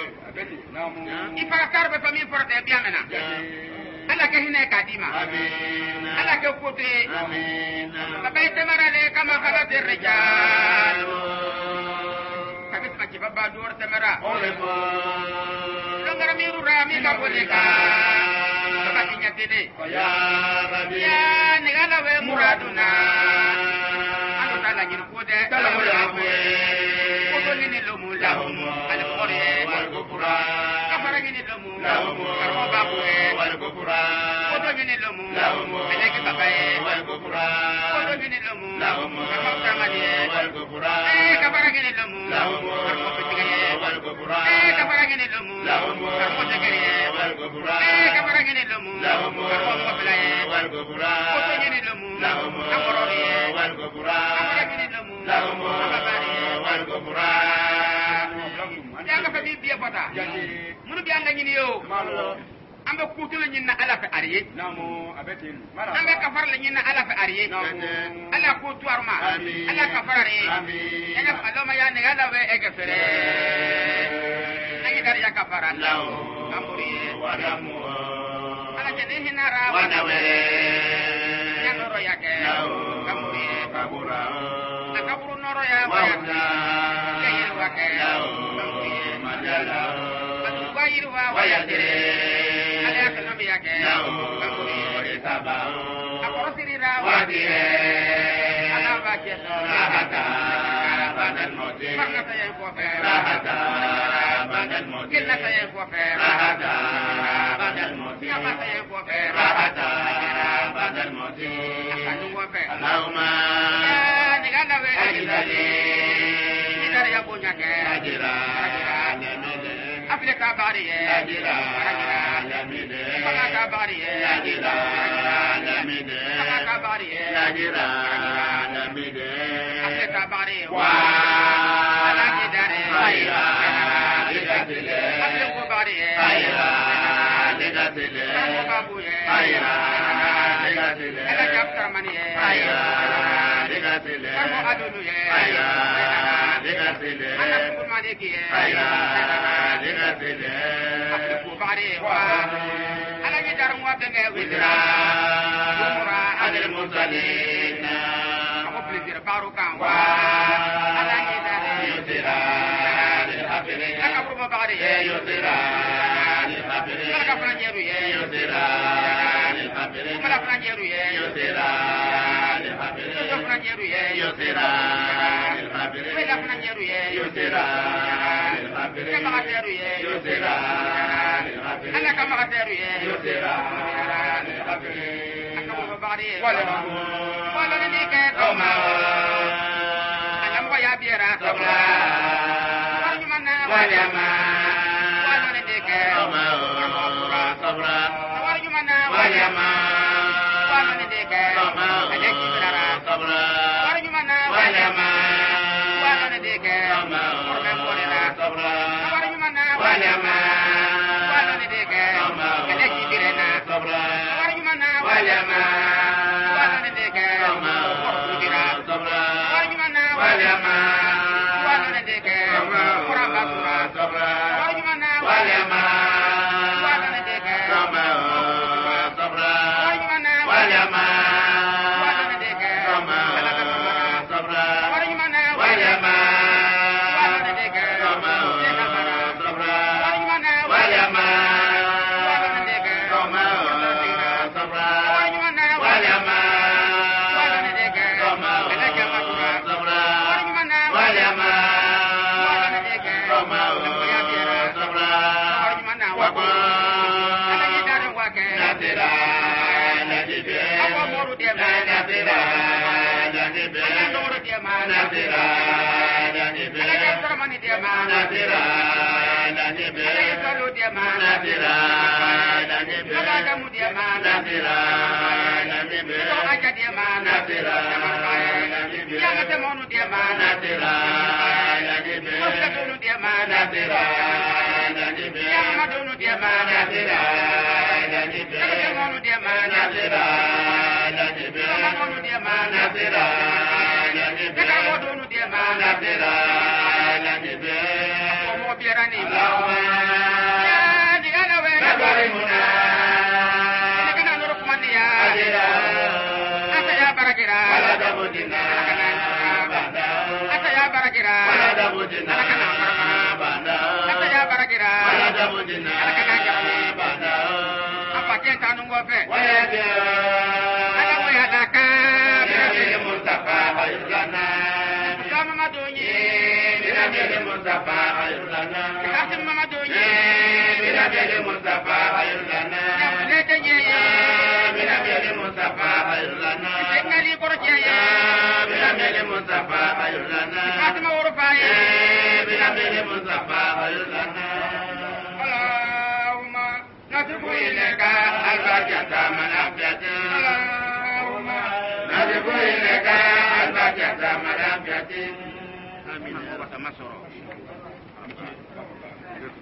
ifara karbe fami forte biamena ala ke hine ka dima Amin ala ke kote Amin babai temara le kama kala rijal kabis ma kibaba dur temara Orebo longara miru rami ka boleka baba kinya tene Ya Rabbi ya negala we muraduna anu tala ngir kode Ramula kodo ni lomu lahum al qore wal gufran kafara ni lomu Lahum karmo babu wal gufran kodo ni lomu Lahum eleki babae wal gufran kodo ni lomu Lahum karmo tamadi wal gufran kafara ni lomu Lahum karmo petigaye wal gufran والكبرى كبرني لهم لهم والكبرى لهم لهم والكبرى لهم والكبرى janga fa bi biya bota munu bi anda ngini yo amba kutul nyina ala fa ariye namu abetin amba kafar la nyina ala fa ariye ala kutu arma ala kafarare yanga fa ma ya ne ala we ege fere nangi dar ya kafara law amuri wadamu ala jene hinara wadawe nyanoro yake amuri kabura akaburu noro ya wayata kayir wake Wayirwa wayatire ala kanomi yake amuri saba akorosirira wadire ala baketo rahata badal moti farnata yen ko fe rahata badal moti kinnata yen ko fe rahata badal moti yamata yen ko fe rahata badal moti akadu ko fe Allahumma niganda we ajidali nigara ya bonyake ajira Apile kabari ajira lamide Paka kabari ajira lamide Paka kabari ajira lamide Apile kabari wa Alaki dare Khaira ligatile Apile kabari Khaira ligatile Kamo babuye Khaira ligatile Ala kaptar mani Khaira ligatile Kamo aduluye Khaira ligatile Ana kubul maliki Khaira ligatile Apile kabari wa Ala gitar mwa benge wizra Umura adil mursalin Ako plaisir barukan wa Ala gitar yusira lil hafirin Aka kubul kabari yusira lil hafirin Aka franjeru yusira lil hafirin Mala franjeru yusira lil hafirin Yo franjeru yusira lil hafirin Wela franjeru yusira lil hafirin Kama kateru yusira lil hafirin Ala kama kateru yusira lil hafirin Aka kubul kabari wala Wala ni ke koma Alam ko ya biera sabra Wala mana wala ma Wala ni ke koma sabra Wala mana wala ma Wala ni ke koma Ala kibara sabra Wala mana wala ma Wala ni ke koma Organ bolera sabra Wala mana wala ma Wala ni ke koma Ala kibirena sabra Wala mana wala ma Wala ni ke koma Organ sabra Wala mana wala ma Wala ni ke koma Quran basura sabra Wala mana wala ma Wala ni ke koma sabra Wala mana wala ma Wala ni ke koma sabra Wala mana wala ma Wala ni ke koma sabra Wala mana wala ma Wala ni ke koma sabra Wala mana wala ma Wala ni ke koma Ala jamakura sabra Wala mana wala ma Wala ni ke koma Lampu ya biera sabra Wala mana wako Ala gidare wake natira nadibe Ako moru dia mana natira nadibe Ala nuru dia mana natira nadibe Ala kaptar mani dia mana natira nadibe Ala isalu dia mana natira nadibe Ala adamu dia mana natira nadibe Itu aja dia mana natira nadibe Yang ada monu dia mana natira nadibe Masa dulu dia mana natira nadibe Yang madunu dia mana natira nadibe Yang ada monu dia mana natira nadibe Sama monu dia mana natira nadibe Yang ada modunu dia mana natira nadibe Komo biara ni Allahumma Ya jigala we barimuna Ini kena nuruk mani ya ajira Asa ya barakira wala dabudina banda Asa ya barakira wala dabudina banda Asa ya barakira wala dabudina banda Apa cinta nunggu pe wala dia Ada we hadaka Nabi Mustafa khairulana Sama madunyi Nabi Mustafa khairulana Kasim mamadunyi Nabi Mustafa khairulana Letenye Nabi Mustafa khairulana Teknali korjaya Nabi Mustafa khairulana Fatima urfaya Nabi Mustafa khairulana Allahumma nasib نسب إليك البركة منافية نسب إليك البركة منافية آمين.